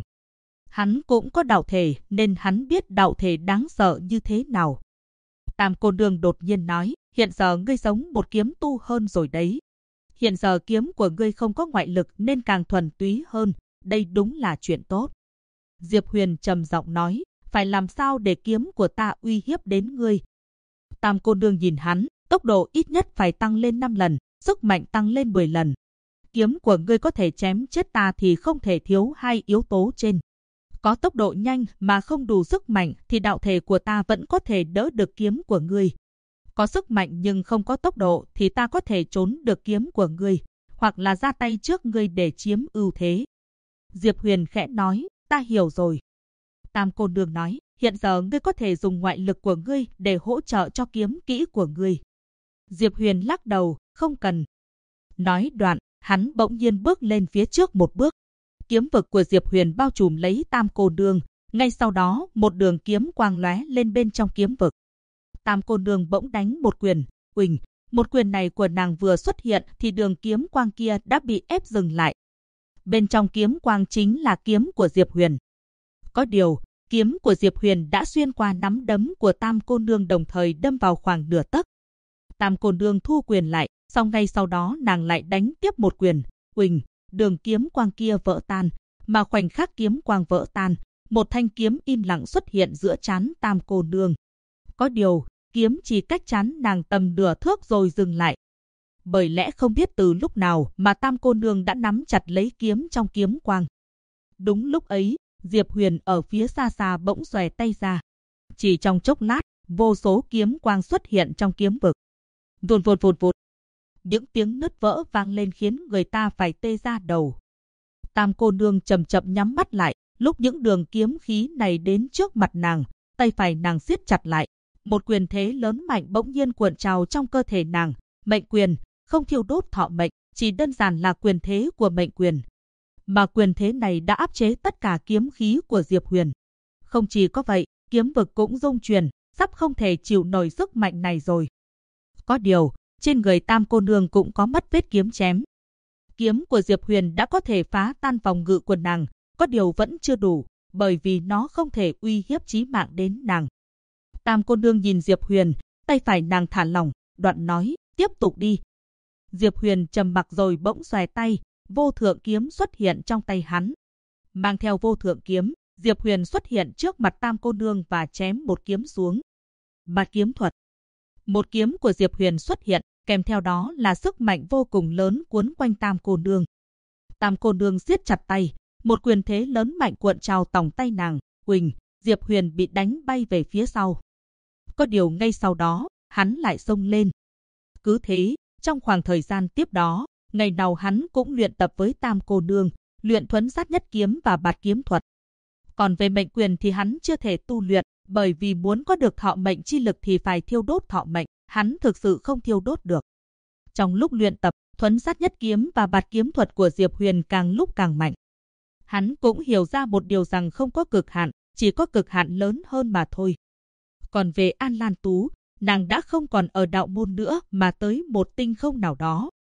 Hắn cũng có đạo thể nên hắn biết đạo thể đáng sợ như thế nào. Tam cô nương đột nhiên nói, hiện giờ ngươi giống một kiếm tu hơn rồi đấy. Hiện giờ kiếm của ngươi không có ngoại lực nên càng thuần túy hơn, đây đúng là chuyện tốt. Diệp Huyền trầm giọng nói, phải làm sao để kiếm của ta uy hiếp đến ngươi. Tam cô nương nhìn hắn, tốc độ ít nhất phải tăng lên 5 lần, sức mạnh tăng lên 10 lần. Kiếm của ngươi có thể chém chết ta thì không thể thiếu hai yếu tố trên. Có tốc độ nhanh mà không đủ sức mạnh thì đạo thể của ta vẫn có thể đỡ được kiếm của ngươi. Có sức mạnh nhưng không có tốc độ thì ta có thể trốn được kiếm của ngươi, hoặc là ra tay trước ngươi để chiếm ưu thế. Diệp Huyền khẽ nói, ta hiểu rồi. Tam cô nương nói, hiện giờ ngươi có thể dùng ngoại lực của ngươi để hỗ trợ cho kiếm kỹ của ngươi. Diệp Huyền lắc đầu, không cần. Nói đoạn, hắn bỗng nhiên bước lên phía trước một bước. Kiếm vực của Diệp Huyền bao trùm lấy Tam cô nương, ngay sau đó một đường kiếm quang lóe lên bên trong kiếm vực. Tam cô nương bỗng đánh một quyền, uỳnh, một quyền này của nàng vừa xuất hiện thì đường kiếm quang kia đã bị ép dừng lại. Bên trong kiếm quang chính là kiếm của Diệp Huyền. Có điều, kiếm của Diệp Huyền đã xuyên qua nắm đấm của Tam cô nương đồng thời đâm vào khoảng nửa tấc. Tam cô nương thu quyền lại, sau ngay sau đó nàng lại đánh tiếp một quyền, uỳnh, đường kiếm quang kia vỡ tan, mà khoảnh khắc kiếm quang vỡ tan, một thanh kiếm im lặng xuất hiện giữa trán Tam cô nương. Có điều, kiếm chỉ cách trán nàng tầm nửa thước rồi dừng lại. Bởi lẽ không biết từ lúc nào mà Tam cô nương đã nắm chặt lấy kiếm trong kiếm quang. Đúng lúc ấy, Diệp Huyền ở phía xa xa bỗng xòe tay ra. Chỉ trong chốc lát, vô số kiếm quang xuất hiện trong kiếm vực. Vụt vụt vụt vụt. Những tiếng nứt vỡ vang lên khiến người ta phải tê ra đầu. Tam cô nương chậm chậm nhắm mắt lại, lúc những đường kiếm khí này đến trước mặt nàng, tay phải nàng siết chặt lại. Một quyền thế lớn mạnh bỗng nhiên cuộn trào trong cơ thể nàng, mệnh quyền, không thiêu đốt thọ mệnh, chỉ đơn giản là quyền thế của mệnh quyền. Mà quyền thế này đã áp chế tất cả kiếm khí của Diệp Huyền. Không chỉ có vậy, kiếm vực cũng rung chuyển, sắp không thể chịu nổi sức mạnh này rồi. Có điều, trên người Tam cô nương cũng có mất vết kiếm chém. Kiếm của Diệp Huyền đã có thể phá tan phòng ngự của nàng, có điều vẫn chưa đủ, bởi vì nó không thể uy hiếp chí mạng đến nàng. Tam cô nương nhìn Diệp Huyền, tay phải nàng thả lỏng, đoạn nói, tiếp tục đi. Diệp Huyền trầm mặc rồi bỗng xòe tay, vô thượng kiếm xuất hiện trong tay hắn. Mang theo vô thượng kiếm, Diệp Huyền xuất hiện trước mặt Tam cô nương và chém một kiếm xuống. Bạt kiếm thuật. Một kiếm của Diệp Huyền xuất hiện, kèm theo đó là sức mạnh vô cùng lớn cuốn quanh Tam cô nương. Tam cô nương siết chặt tay, một quyền thế lớn mạnh cuộn trào tòng tay nàng, uỳnh, Diệp Huyền bị đánh bay về phía sau. Có điều ngay sau đó, hắn lại xông lên. Cứ thế, trong khoảng thời gian tiếp đó, ngày nào hắn cũng luyện tập với Tam cô nương, luyện thuấn sát nhất kiếm và bạt kiếm thuật. Còn về mệnh quyền thì hắn chưa thể tu luyện, bởi vì muốn có được thọ mệnh chi lực thì phải thiêu đốt thọ mệnh, hắn thực sự không thiêu đốt được. Trong lúc luyện tập, thuấn sát nhất kiếm và bạt kiếm thuật của Diệp Huyền càng lúc càng mạnh. Hắn cũng hiểu ra một điều rằng không có cực hạn, chỉ có cực hạn lớn hơn mà thôi. Còn về An Lan Tú, nàng đã không còn ở đạo môn nữa mà tới một tinh không nào đó.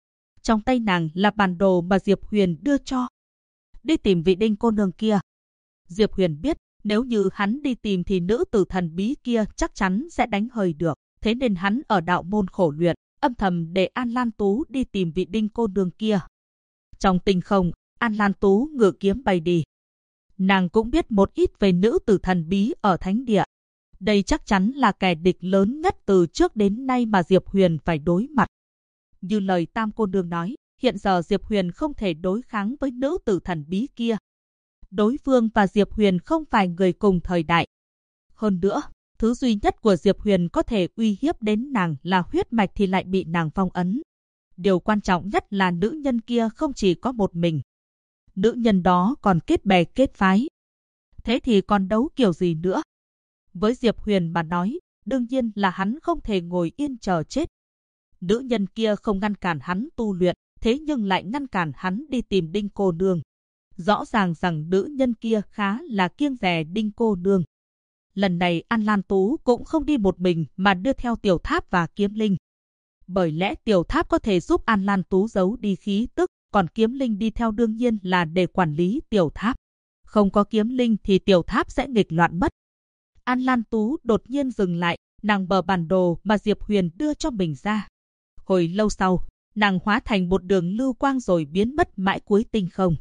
Trong tay nàng là bản đồ mà Diệp Huyền đưa cho. Đi tìm vị Đinh cô nương kia. Diệp Huyền biết, nếu như hắn đi tìm thì nữ tử thần bí kia chắc chắn sẽ đánh hơi được. Thế nên hắn ở đạo môn khổ luyện, âm thầm để An Lan Tú đi tìm vị Đinh cô nương kia. Trong tinh không, An Lan Tú ngự kiếm bay đi. Nàng cũng biết một ít về nữ tử thần bí ở thánh địa. Đây chắc chắn là kẻ địch lớn nhất từ trước đến nay mà Diệp Huyền phải đối mặt. Như lời Tam cô nương nói, hiện giờ Diệp Huyền không thể đối kháng với nữ tử thần bí kia. Đối phương và Diệp Huyền không phải người cùng thời đại. Hơn nữa, thứ duy nhất của Diệp Huyền có thể uy hiếp đến nàng là huyết mạch thì lại bị nàng phong ấn. Điều quan trọng nhất là nữ nhân kia không chỉ có một mình. Nữ nhân đó còn kết bè kết phái. Thế thì còn đấu kiểu gì nữa? Với Diệp Huyền mà nói, đương nhiên là hắn không thể ngồi yên chờ chết. Nữ nhân kia không ngăn cản hắn tu luyện, thế nhưng lại ngăn cản hắn đi tìm Đinh cô nương. Rõ ràng rằng nữ nhân kia khá là kiêng dè Đinh cô nương. Lần này An Lan Tú cũng không đi một mình mà đưa theo Tiểu Tháp và Kiếm Linh. Bởi lẽ Tiểu Tháp có thể giúp An Lan Tú giấu đi khí tức, còn Kiếm Linh đi theo đương nhiên là để quản lý Tiểu Tháp. Không có Kiếm Linh thì Tiểu Tháp sẽ nghịch loạn mất. An Lan Tú đột nhiên dừng lại, nàng bờ bản đồ mà Diệp Huyền đưa cho mình ra. Hồi lâu sau, nàng hóa thành một đường lưu quang rồi biến mất mãi cuối tinh không.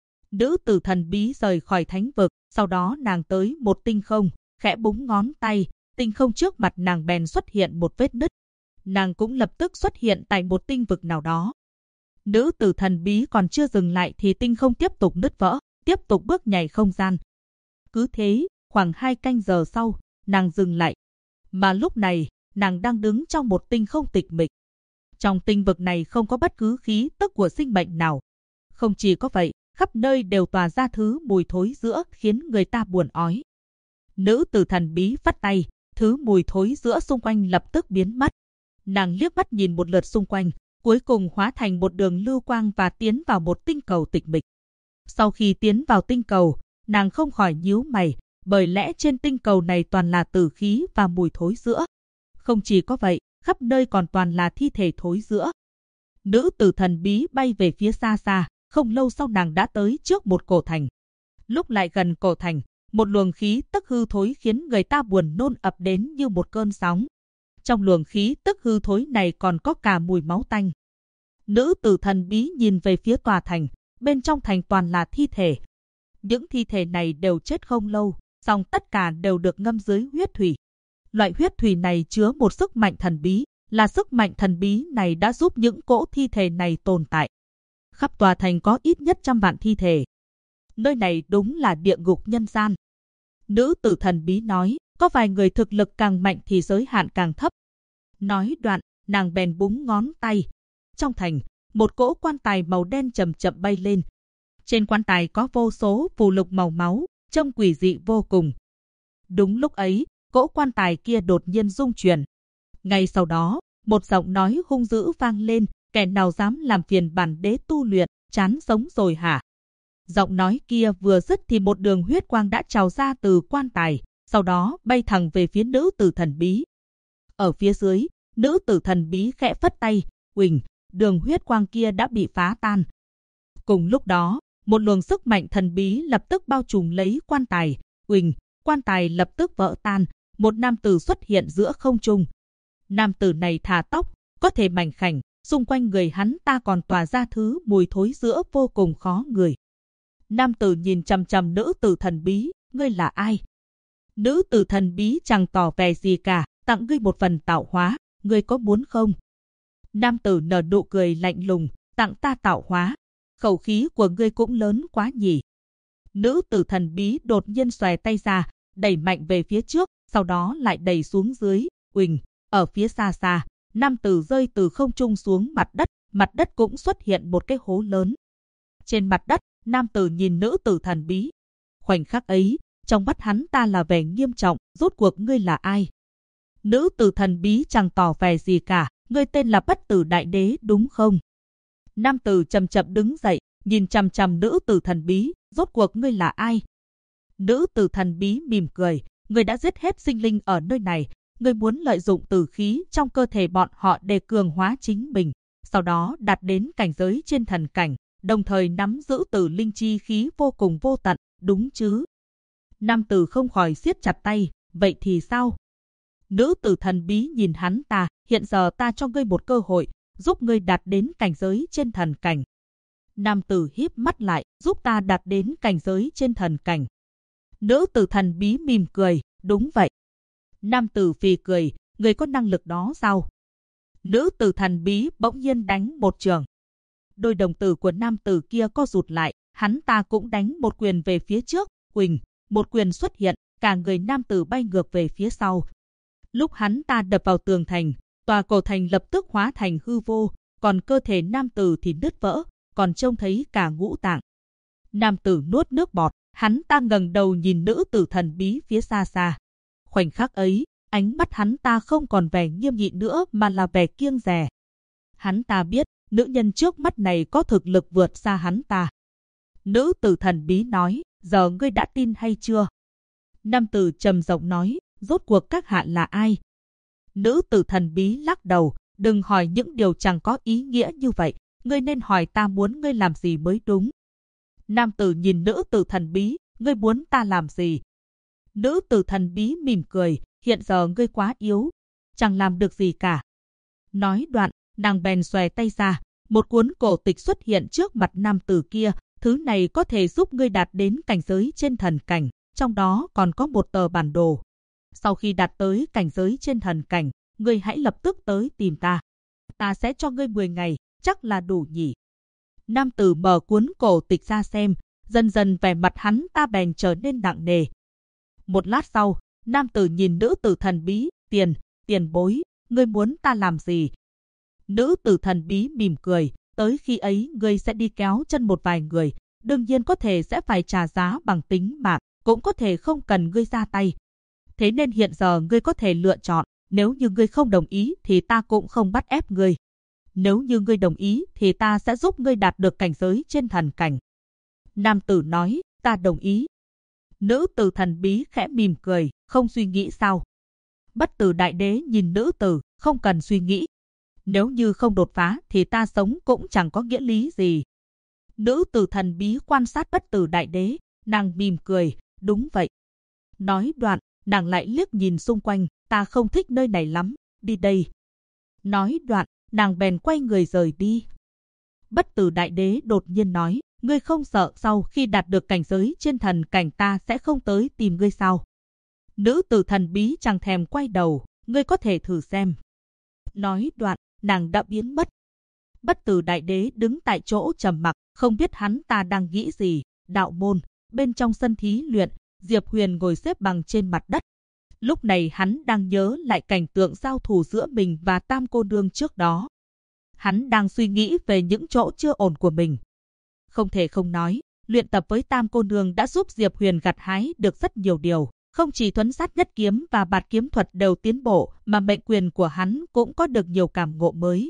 Nữ tử thần bí rời khỏi thánh vực, sau đó nàng tới một tinh không, khẽ búng ngón tay, tinh không trước mặt nàng bèn xuất hiện một vết nứt. Nàng cũng lập tức xuất hiện tại một tinh vực nào đó. Nữ tử thần bí còn chưa dừng lại thì tinh không tiếp tục nứt vỡ, tiếp tục bước nhảy không gian. Cứ thế, khoảng 2 canh giờ sau, nàng dừng lại. Mà lúc này, nàng đang đứng trong một tinh không tịch mịch. Trong tinh vực này không có bất cứ khí tức của sinh mệnh nào. Không chỉ có vậy, khắp nơi đều tỏa ra thứ mùi thối rữa khiến người ta buồn ói. Nữ tử thần bí vắt tay, thứ mùi thối rữa xung quanh lập tức biến mất. Nàng liếc mắt nhìn một lượt xung quanh, cuối cùng hóa thành một đường lưu quang và tiến vào một tinh cầu tịch mịch. Sau khi tiến vào tinh cầu, nàng không khỏi nhíu mày, bởi lẽ trên tinh cầu này toàn là tử khí và mùi thối rữa. Không chỉ có vậy, khắp nơi còn toàn là thi thể thối rữa. Nữ tử thần bí bay về phía xa xa, không lâu sau nàng đã tới trước một cổ thành. Lúc lại gần cổ thành, một luồng khí tức hư thối khiến người ta buồn nôn ập đến như một cơn sóng. Trong luồng khí tức hư thối này còn có cả mùi máu tanh. Nữ tử thần bí nhìn về phía tòa thành, bên trong thành toàn là thi thể. Những thi thể này đều chết không lâu, song tất cả đều được ngâm dưới huyết thủy. Loại huyết thủy này chứa một sức mạnh thần bí, là sức mạnh thần bí này đã giúp những cỗ thi thể này tồn tại. Khắp tòa thành có ít nhất 100 vạn thi thể. Nơi này đúng là địa ngục nhân gian. Nữ tử thần bí nói, có vài người thực lực càng mạnh thì giới hạn càng thấp. Nói đoạn, nàng bèn búng ngón tay. Trong thành, một cỗ quan tài màu đen chậm chậm bay lên. Trên quan tài có vô số phù lục màu máu, trông quỷ dị vô cùng. Đúng lúc ấy, cỗ quan tài kia đột nhiên rung chuyển. Ngay sau đó, một giọng nói hung dữ vang lên, kẻ nào dám làm phiền bản đế tu luyện, chán sống rồi hả? Giọng nói kia vừa dứt thì một đường huyết quang đã trào ra từ quan tài, sau đó bay thẳng về phía nữ tử thần bí. Ở phía dưới, nữ tử thần bí khẽ phất tay, uỳnh, đường huyết quang kia đã bị phá tan. Cùng lúc đó, một luồng sức mạnh thần bí lập tức bao trùm lấy quan tài, uỳnh, quan tài lập tức vỡ tan, một nam tử xuất hiện giữa không trung. Nam tử này thả tóc, có thể mảnh khảnh, xung quanh người hắn ta còn tỏa ra thứ mùi thối rữa vô cùng khó ngửi. Nam tử nhìn chằm chằm nữ tử thần bí, ngươi là ai? Nữ tử thần bí chẳng tỏ vẻ gì cả, tặng ngươi một phần tạo hóa, ngươi có muốn không? Nam tử nở nụ cười lạnh lùng, tặng ta tạo hóa, khẩu khí của ngươi cũng lớn quá nhỉ. Nữ tử thần bí đột nhiên xòe tay ra, đẩy mạnh về phía trước, sau đó lại đẩy xuống dưới, uỳnh, ở phía xa xa, nam tử rơi từ không trung xuống mặt đất cũng xuất hiện một cái hố lớn. Trên mặt đất, nam tử nhìn nữ tử thần bí. Khoảnh khắc ấy, trong mắt hắn ta là vẻ nghiêm trọng, rốt cuộc ngươi là ai? Nữ tử thần bí chẳng tỏ vẻ gì cả, ngươi tên là Bất Tử Đại Đế đúng không? Nam tử chậm chậm đứng dậy, nhìn chằm chằm nữ tử thần bí, rốt cuộc ngươi là ai? Nữ tử thần bí mỉm cười, ngươi đã giết hết sinh linh ở nơi này, ngươi muốn lợi dụng tử khí trong cơ thể bọn họ để cường hóa chính mình. sau đó đạt đến cảnh giới trên thần cảnh, đồng thời nắm giữ tử linh chi khí vô cùng vô tận, đúng chứ? Nam tử không khỏi siết chặt tay, vậy thì sao? Nữ tử thần bí nhìn hắn ta, hiện giờ ta cho ngươi một cơ hội, giúp ngươi đạt đến cảnh giới trên thần cảnh. Nam tử híp mắt lại, giúp ta đạt đến cảnh giới trên thần cảnh. Nữ tử thần bí mỉm cười, đúng vậy. Nam tử phì cười, ngươi có năng lực đó sao? Nữ tử thần bí bỗng nhiên đánh một trường. Đôi đồng tử của nam tử kia co rụt lại, hắn ta cũng đánh một quyền về phía trước, huỳnh, một quyền xuất hiện, cả người nam tử bay ngược về phía sau. Lúc hắn ta đập vào tường thành, tòa cổ thành lập tức hóa thành hư vô, còn cơ thể nam tử thì nứt vỡ, còn trông thấy cả ngũ tạng. Nam tử nuốt nước bọt, hắn ta ngẩng đầu nhìn nữ tử thần bí phía xa xa. Khoảnh khắc ấy, ánh mắt hắn ta không còn vẻ nghiêm nghị nữa mà là vẻ kiêng dè. Hắn ta biết, nữ nhân trước mắt này có thực lực vượt xa hắn ta. Nữ tử thần bí nói, giờ ngươi đã tin hay chưa? Nam tử trầm giọng nói, rốt cuộc các hạ là ai? Nữ tử thần bí lắc đầu, đừng hỏi những điều chẳng có ý nghĩa như vậy, ngươi nên hỏi ta muốn ngươi làm gì mới đúng. Nam tử nhìn nữ tử thần bí, ngươi muốn ta làm gì? Nữ tử thần bí mỉm cười, hiện giờ ngươi quá yếu, chẳng làm được gì cả. Nói đoạn, nàng bèn xòe tay ra, một cuốn cổ tịch xuất hiện trước mặt nam tử kia, thứ này có thể giúp ngươi đạt đến cảnh giới trên thần cảnh, trong đó còn có một tờ bản đồ. Sau khi đạt tới cảnh giới trên thần cảnh, ngươi hãy lập tức tới tìm ta. Ta sẽ cho ngươi 10 ngày, chắc là đủ nhỉ. Nam tử mở cuốn cổ tịch ra xem, dần dần vẻ mặt hắn ta bèn trở nên nặng nề. Một lát sau, nam tử nhìn nữ tử thần bí, tiền bối, ngươi muốn ta làm gì? Nữ tử thần bí mỉm cười, tới khi ấy ngươi sẽ đi kéo chân một vài người, đương nhiên có thể sẽ phải trả giá bằng tính mạng, cũng có thể không cần ngươi ra tay. Thế nên hiện giờ ngươi có thể lựa chọn, nếu như ngươi không đồng ý thì ta cũng không bắt ép ngươi. Nếu như ngươi đồng ý thì ta sẽ giúp ngươi đạt được cảnh giới trên thần cảnh. Nam tử nói, ta đồng ý. Nữ tử thần bí khẽ mỉm cười, không suy nghĩ sao? Bất tử đại đế nhìn nữ tử, không cần suy nghĩ. Nếu như không đột phá thì ta sống cũng chẳng có nghĩa lý gì. Nữ tử thần bí quan sát bất tử đại đế, nàng mỉm cười, đúng vậy. Nói đoạn, nàng lại liếc nhìn xung quanh, ta không thích nơi này lắm, đi đây. Nói đoạn, nàng bèn quay người rời đi. Bất tử đại đế đột nhiên nói, ngươi không sợ sau khi đạt được cảnh giới trên thần cảnh ta sẽ không tới tìm ngươi sao? Nữ tử thần bí chẳng thèm quay đầu, ngươi có thể thử xem. Nói đoạn, nàng đã biến mất. Bất tử đại đế đứng tại chỗ trầm mặc, không biết hắn ta đang nghĩ gì. Đạo môn, bên trong sân thí luyện, Diệp Huyền ngồi xếp bằng trên mặt đất. Lúc này hắn đang nhớ lại cảnh tượng giao thủ giữa mình và Tam cô nương trước đó. Hắn đang suy nghĩ về những chỗ chưa ổn của mình. Không thể không nói, luyện tập với Tam cô nương đã giúp Diệp Huyền gặt hái được rất nhiều điều. Không chỉ thuấn sát nhất kiếm và bạt kiếm thuật đều tiến bộ, mà mệnh quyền của hắn cũng có được nhiều cảm ngộ mới.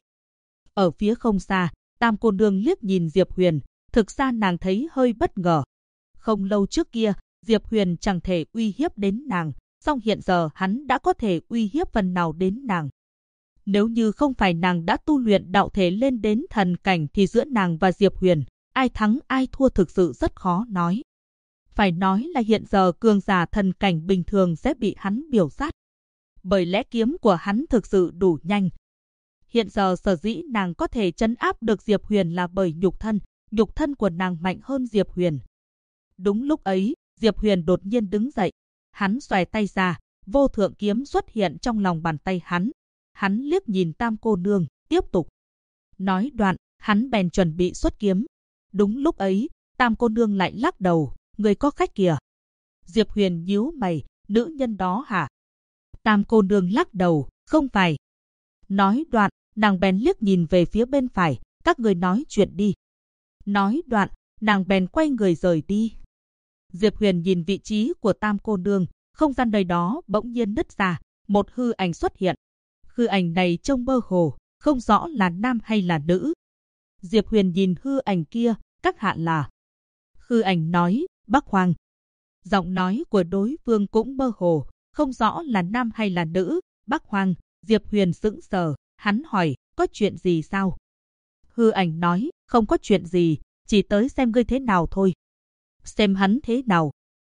Ở phía không xa, Tam cô nương liếc nhìn Diệp Huyền, thực ra nàng thấy hơi bất ngờ. Không lâu trước kia, Diệp Huyền chẳng thể uy hiếp đến nàng, song hiện giờ hắn đã có thể uy hiếp phần nào đến nàng. Nếu như không phải nàng đã tu luyện đạo thể lên đến thần cảnh thì giữa nàng và Diệp Huyền, ai thắng ai thua thực sự rất khó nói. Phải nói là hiện giờ cường giả thần cảnh bình thường sẽ bị hắn biểu sát. Bởi lẽ kiếm của hắn thực sự đủ nhanh. Hiện giờ sở dĩ nàng có thể trấn áp được Diệp Huyền là bởi nhục thân của nàng mạnh hơn Diệp Huyền. Đúng lúc ấy, Diệp Huyền đột nhiên đứng dậy. Hắn xoay tay ra, vô thượng kiếm xuất hiện trong lòng bàn tay hắn. Hắn liếc nhìn Tam cô nương, tiếp tục. Nói đoạn, hắn bèn chuẩn bị xuất kiếm. Đúng lúc ấy, Tam cô nương lại lắc đầu, người có khách kìa. Diệp Huyền nhíu mày, nữ nhân đó hả? Tam cô nương lắc đầu, không phải. Nói đoạn, nàng bèn liếc nhìn về phía bên phải, các người nói chuyện đi. Nói đoạn, nàng bèn quay người rời đi. Diệp Huyền nhìn vị trí của Tam cô nương, không gian nơi đó bỗng nhiên nứt ra, một hư ảnh xuất hiện. Hư ảnh này trông mơ hồ, không rõ là nam hay là nữ. Diệp Huyền nhìn hư ảnh kia, các hạ là. Hư ảnh nói, Bắc Hoàng. Giọng nói của đối phương cũng mơ hồ, không rõ là nam hay là nữ. Bắc Hoàng, Diệp Huyền sững sờ, hắn hỏi, có chuyện gì sao? Hư Ảnh nói, không có chuyện gì, chỉ tới xem ngươi thế nào thôi. Xem hắn thế nào?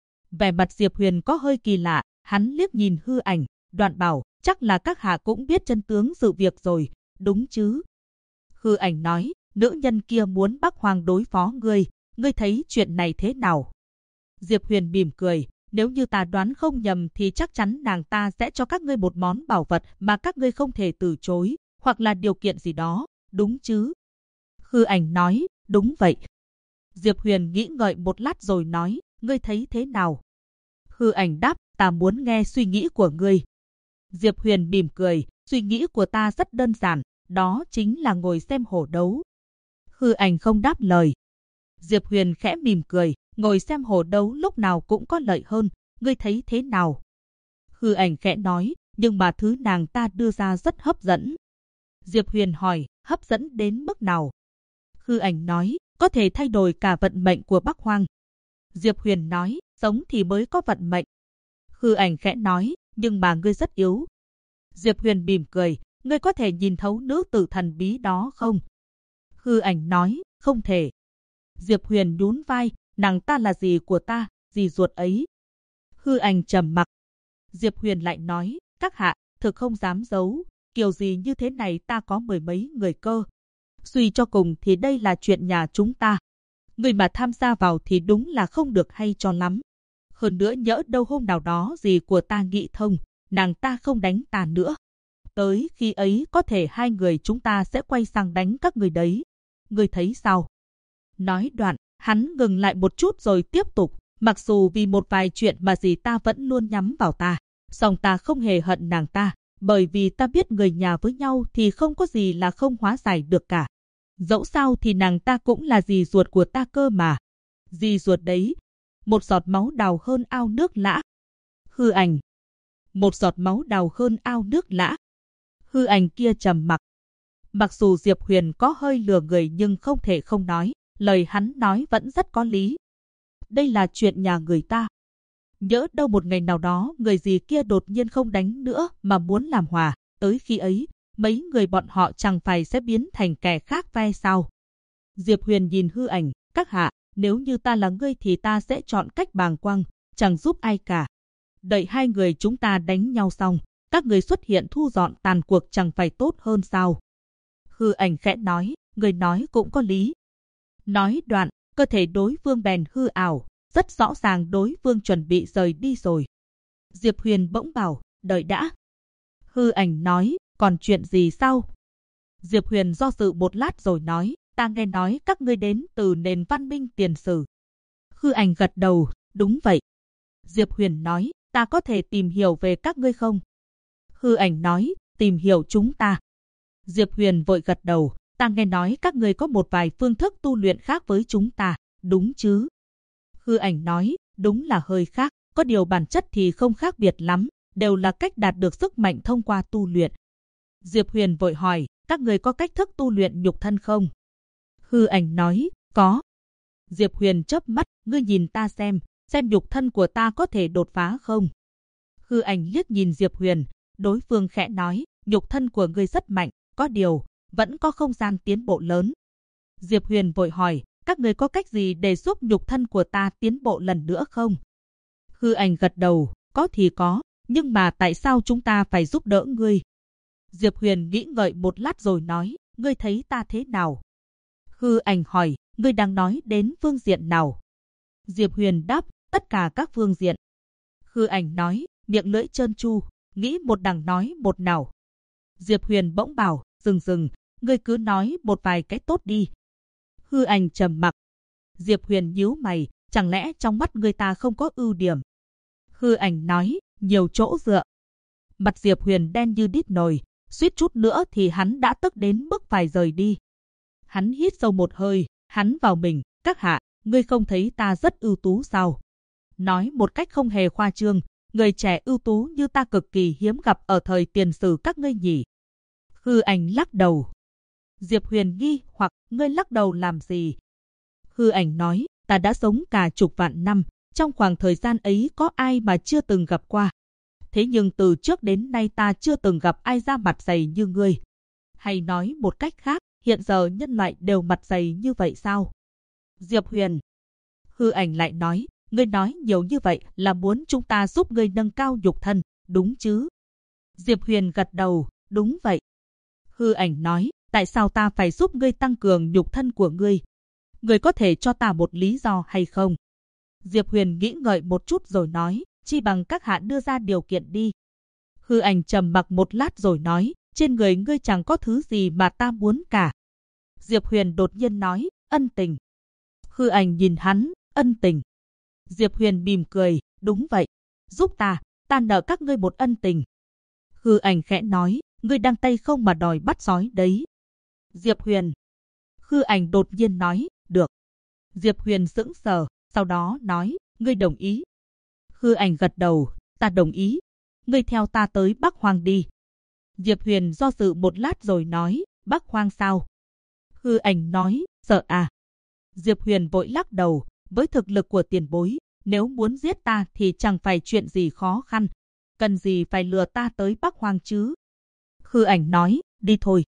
Vẻ mặt Diệp Huyền có hơi kỳ lạ, hắn liếc nhìn Hư Ảnh, đoạn bảo, chắc là các hạ cũng biết chân tướng sự việc rồi, đúng chứ? Hư Ảnh nói, nữ nhân kia muốn Bắc Hoàng đối phó ngươi thấy chuyện này thế nào? Diệp Huyền mỉm cười, nếu như ta đoán không nhầm thì chắc chắn nàng ta sẽ cho các ngươi một món bảo vật mà các ngươi không thể từ chối, hoặc là điều kiện gì đó, đúng chứ? Hư Ảnh nói, đúng vậy. Diệp Huyền nghĩ ngợi một lát rồi nói, ngươi thấy thế nào? Hư Ảnh đáp, ta muốn nghe suy nghĩ của ngươi. Diệp Huyền mỉm cười, suy nghĩ của ta rất đơn giản, đó chính là ngồi xem hổ đấu. Hư Ảnh không đáp lời. Diệp Huyền khẽ mỉm cười, ngồi xem hổ đấu lúc nào cũng có lợi hơn, ngươi thấy thế nào? Hư Ảnh khẽ nói, nhưng mà thứ nàng ta đưa ra rất hấp dẫn. Diệp Huyền hỏi, hấp dẫn đến mức nào? Hư Ảnh nói, có thể thay đổi cả vận mệnh của Bắc Hoang. Diệp Huyền nói, sống thì mới có vận mệnh. Hư Ảnh khẽ nói, nhưng mà ngươi rất yếu. Diệp Huyền mỉm cười, ngươi có thể nhìn thấu nữ tử thần bí đó không? Hư Ảnh nói, không thể. Diệp Huyền nhún vai, nàng ta là dì của ta, dì ruột ấy. Hư Ảnh trầm mặc. Diệp Huyền lại nói, các hạ, thực không dám giấu, kiểu gì như thế này ta có mười mấy người cơ. Suy cho cùng thì đây là chuyện nhà chúng ta. Người mà tham gia vào thì đúng là không được hay cho lắm. Hơn nữa nhỡ đâu hôm nào đó dì của ta nghĩ thông, nàng ta không đánh ta nữa. Tới khi ấy có thể hai người chúng ta sẽ quay sang đánh các người đấy. Ngươi thấy sao? Nói đoạn, hắn ngừng lại một chút rồi tiếp tục. Mặc dù vì một vài chuyện mà dì ta vẫn luôn nhắm vào ta, song ta không hề hận nàng ta, bởi vì ta biết người nhà với nhau thì không có gì là không hóa giải được cả. Dẫu sao thì nàng ta cũng là dì ruột của ta cơ mà. Dì ruột đấy, một giọt máu đào hơn ao nước lã. Hư Ảnh. Một giọt máu đào hơn ao nước lã. Hư Ảnh kia trầm mặc. Mặc dù Diệp Huyền có hơi lừa người nhưng không thể không nói, lời hắn nói vẫn rất có lý. Đây là chuyện nhà người ta. Nhỡ đâu một ngày nào đó người dì kia đột nhiên không đánh nữa mà muốn làm hòa, tới khi ấy, mấy người bọn họ chẳng phải sẽ biến thành kẻ khác ve sao? Diệp Huyền nhìn Hư Ảnh, các hạ, nếu như ta là ngươi thì ta sẽ chọn cách bàng quang, chẳng giúp ai cả. Đợi hai người chúng ta đánh nhau xong, các người xuất hiện thu dọn tàn cuộc chẳng phải tốt hơn sao? Hư Ảnh khẽ nói, người nói cũng có lý. Nói đoạn, cơ thể đối phương bèn hư ảo, rất rõ ràng đối phương chuẩn bị rời đi rồi. Diệp Huyền bỗng bảo, đợi đã. Hư Ảnh nói, còn chuyện gì sao? Diệp Huyền do dự một lát rồi nói, ta nghe nói các ngươi đến từ nền văn minh tiền sử. Hư Ảnh gật đầu, đúng vậy. Diệp Huyền nói, ta có thể tìm hiểu về các ngươi không? Hư Ảnh nói, tìm hiểu chúng ta. Diệp Huyền vội gật đầu, ta nghe nói các ngươi có một vài phương thức tu luyện khác với chúng ta, đúng chứ? Hư Ảnh nói, đúng là hơi khác, có điều bản chất thì không khác biệt lắm, đều là cách đạt được sức mạnh thông qua tu luyện. Diệp Huyền vội hỏi, các người có cách thức tu luyện nhục thân không? Hư Ảnh nói, có. Diệp Huyền chớp mắt, ngươi nhìn ta xem nhục thân của ta có thể đột phá không? Hư Ảnh liếc nhìn Diệp Huyền, đối phương khẽ nói, nhục thân của ngươi rất mạnh, có điều, vẫn có không gian tiến bộ lớn. Diệp Huyền vội hỏi, các người có cách gì để giúp nhục thân của ta tiến bộ lần nữa không? Hư Ảnh gật đầu, có thì có, nhưng mà tại sao chúng ta phải giúp đỡ ngươi? Diệp Huyền nghĩ ngợi một lát rồi nói, ngươi thấy ta thế nào? Hư Ảnh hỏi, ngươi đang nói đến phương diện nào? Diệp Huyền đáp, tất cả các phương diện. Hư Ảnh nói, miệng lưỡi trơn tru, nghĩ một đằng nói một nẻo. Diệp Huyền bỗng bảo, dừng, ngươi cứ nói một vài cái tốt đi. Hư Ảnh trầm mặc. Diệp Huyền nhíu mày, chẳng lẽ trong mắt người ta không có ưu điểm? Hư Ảnh nói, nhiều chỗ dựa. Mặt Diệp Huyền đen như đít nồi, suýt chút nữa thì hắn đã tức đến mức phải rời đi. Hắn hít sâu một hơi, hắn vào mình, các hạ, ngươi không thấy ta rất ưu tú sao? Nói một cách không hề khoa trương, người trẻ ưu tú như ta cực kỳ hiếm gặp ở thời tiền sử các ngươi nhỉ? Hư Ảnh lắc đầu. Diệp Huyền nghi hoặc, ngươi lắc đầu làm gì? Hư Ảnh nói, ta đã sống cả chục vạn năm, trong khoảng thời gian ấy có ai mà chưa từng gặp qua. Thế nhưng từ trước đến nay ta chưa từng gặp ai ra mặt dày như ngươi. Hay nói một cách khác, hiện giờ nhân loại đều mặt dày như vậy sao? Diệp Huyền. Hư Ảnh lại nói, ngươi nói nhiều như vậy là muốn chúng ta giúp ngươi nâng cao nhục thân, đúng chứ? Diệp Huyền gật đầu, đúng vậy. Hư Ảnh nói, tại sao ta phải giúp ngươi tăng cường nhục thân của ngươi? Ngươi có thể cho ta một lý do hay không? Diệp Huyền nghĩ ngợi một chút rồi nói, chi bằng các hạ đưa ra điều kiện đi. Hư Ảnh trầm mặc một lát rồi nói, trên người ngươi chẳng có thứ gì mà ta muốn cả. Diệp Huyền đột nhiên nói, ân tình. Hư Ảnh nhìn hắn, ân tình. Diệp Huyền mỉm cười, đúng vậy. Giúp ta nợ các ngươi một ân tình. Hư Ảnh khẽ nói, ngươi đang tay không mà đòi bắt sói đấy. Diệp Huyền. Hư Ảnh đột nhiên nói, được. Diệp Huyền sững sờ, sau đó nói, ngươi đồng ý. Hư Ảnh gật đầu, ta đồng ý. Ngươi theo ta tới Bắc Hoang đi. Diệp Huyền do dự một lát rồi nói, Bắc Hoang sao? Hư Ảnh nói, sợ à? Diệp Huyền vội lắc đầu, với thực lực của tiền bối, nếu muốn giết ta thì chẳng phải chuyện gì khó khăn. Cần gì phải lừa ta tới Bắc Hoang chứ? Hư Ảnh nói, đi thôi.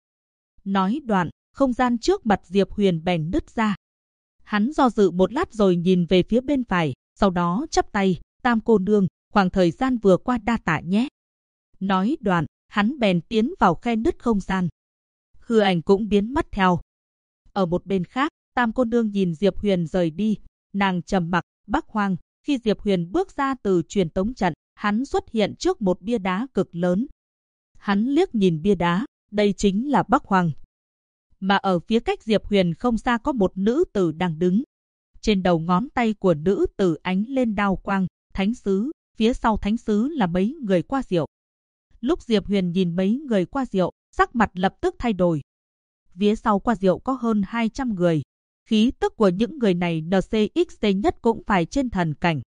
Nói đoạn, không gian trước mặt Diệp Huyền bèn nứt ra. Hắn do dự một lát rồi nhìn về phía bên phải, sau đó chắp tay, Tam cô nương, khoảng thời gian vừa qua đa tạ nhé. Nói đoạn, hắn bèn tiến vào khe nứt không gian. Hư Ảnh cũng biến mất theo. Ở một bên khác, Tam cô nương nhìn Diệp Huyền rời đi, nàng trầm mặc. Bắc Hoang. Khi Diệp Huyền bước ra từ truyền tống trận, hắn xuất hiện trước một bia đá cực lớn. Hắn liếc nhìn bia đá, đây chính là Bắc Hoang. Mà ở phía cách Diệp Huyền không xa có một nữ tử đang đứng. Trên đầu ngón tay của nữ tử ánh lên đao quang, thánh sứ, phía sau thánh sứ là mấy người qua rượu. Lúc Diệp Huyền nhìn mấy người qua rượu, sắc mặt lập tức thay đổi. Phía sau qua rượu có hơn 200 người. Khí tức của những người này NCXC nhất cũng phải trên thần cảnh.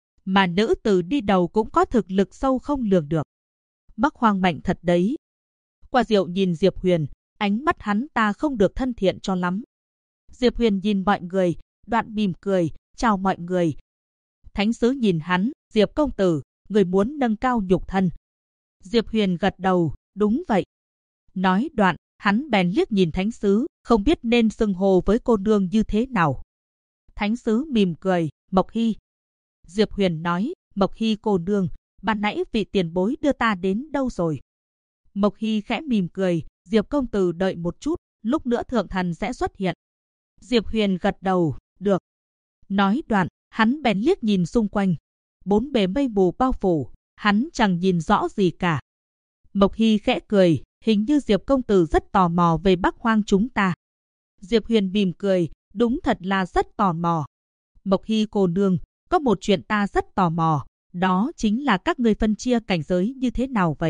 Mà nữ tử đi đầu cũng có thực lực sâu không lường được. Bắc Hoang mạnh thật đấy. Qua rượu nhìn Diệp Huyền, ánh mắt hắn ta không được thân thiện cho lắm. Diệp Huyền nhìn mọi người, đoạn mỉm cười, chào mọi người. Thánh sứ nhìn hắn, Diệp công tử, người muốn nâng cao nhục thân. Diệp Huyền gật đầu, đúng vậy. Nói đoạn, hắn bèn liếc nhìn thánh sứ, không biết nên xưng hô với cô nương như thế nào. Thánh sứ mỉm cười, Mộc Hy. Diệp Huyền nói, Mộc Hy cô nương, ban nãy vị tiền bối đưa ta đến đâu rồi? Mộc Hy khẽ mỉm cười, Diệp công tử đợi một chút, lúc nữa thượng thần sẽ xuất hiện. Diệp Huyền gật đầu, được. Nói đoạn, hắn bèn liếc nhìn xung quanh. Bốn bề mây mù bao phủ, hắn chẳng nhìn rõ gì cả. Mộc Hy khẽ cười, hình như Diệp công tử rất tò mò về Bắc Hoang chúng ta. Diệp Huyền mỉm cười, đúng thật là rất tò mò. Mộc Hy cô nương, có một chuyện ta rất tò mò, đó chính là các ngươi phân chia cảnh giới như thế nào vậy?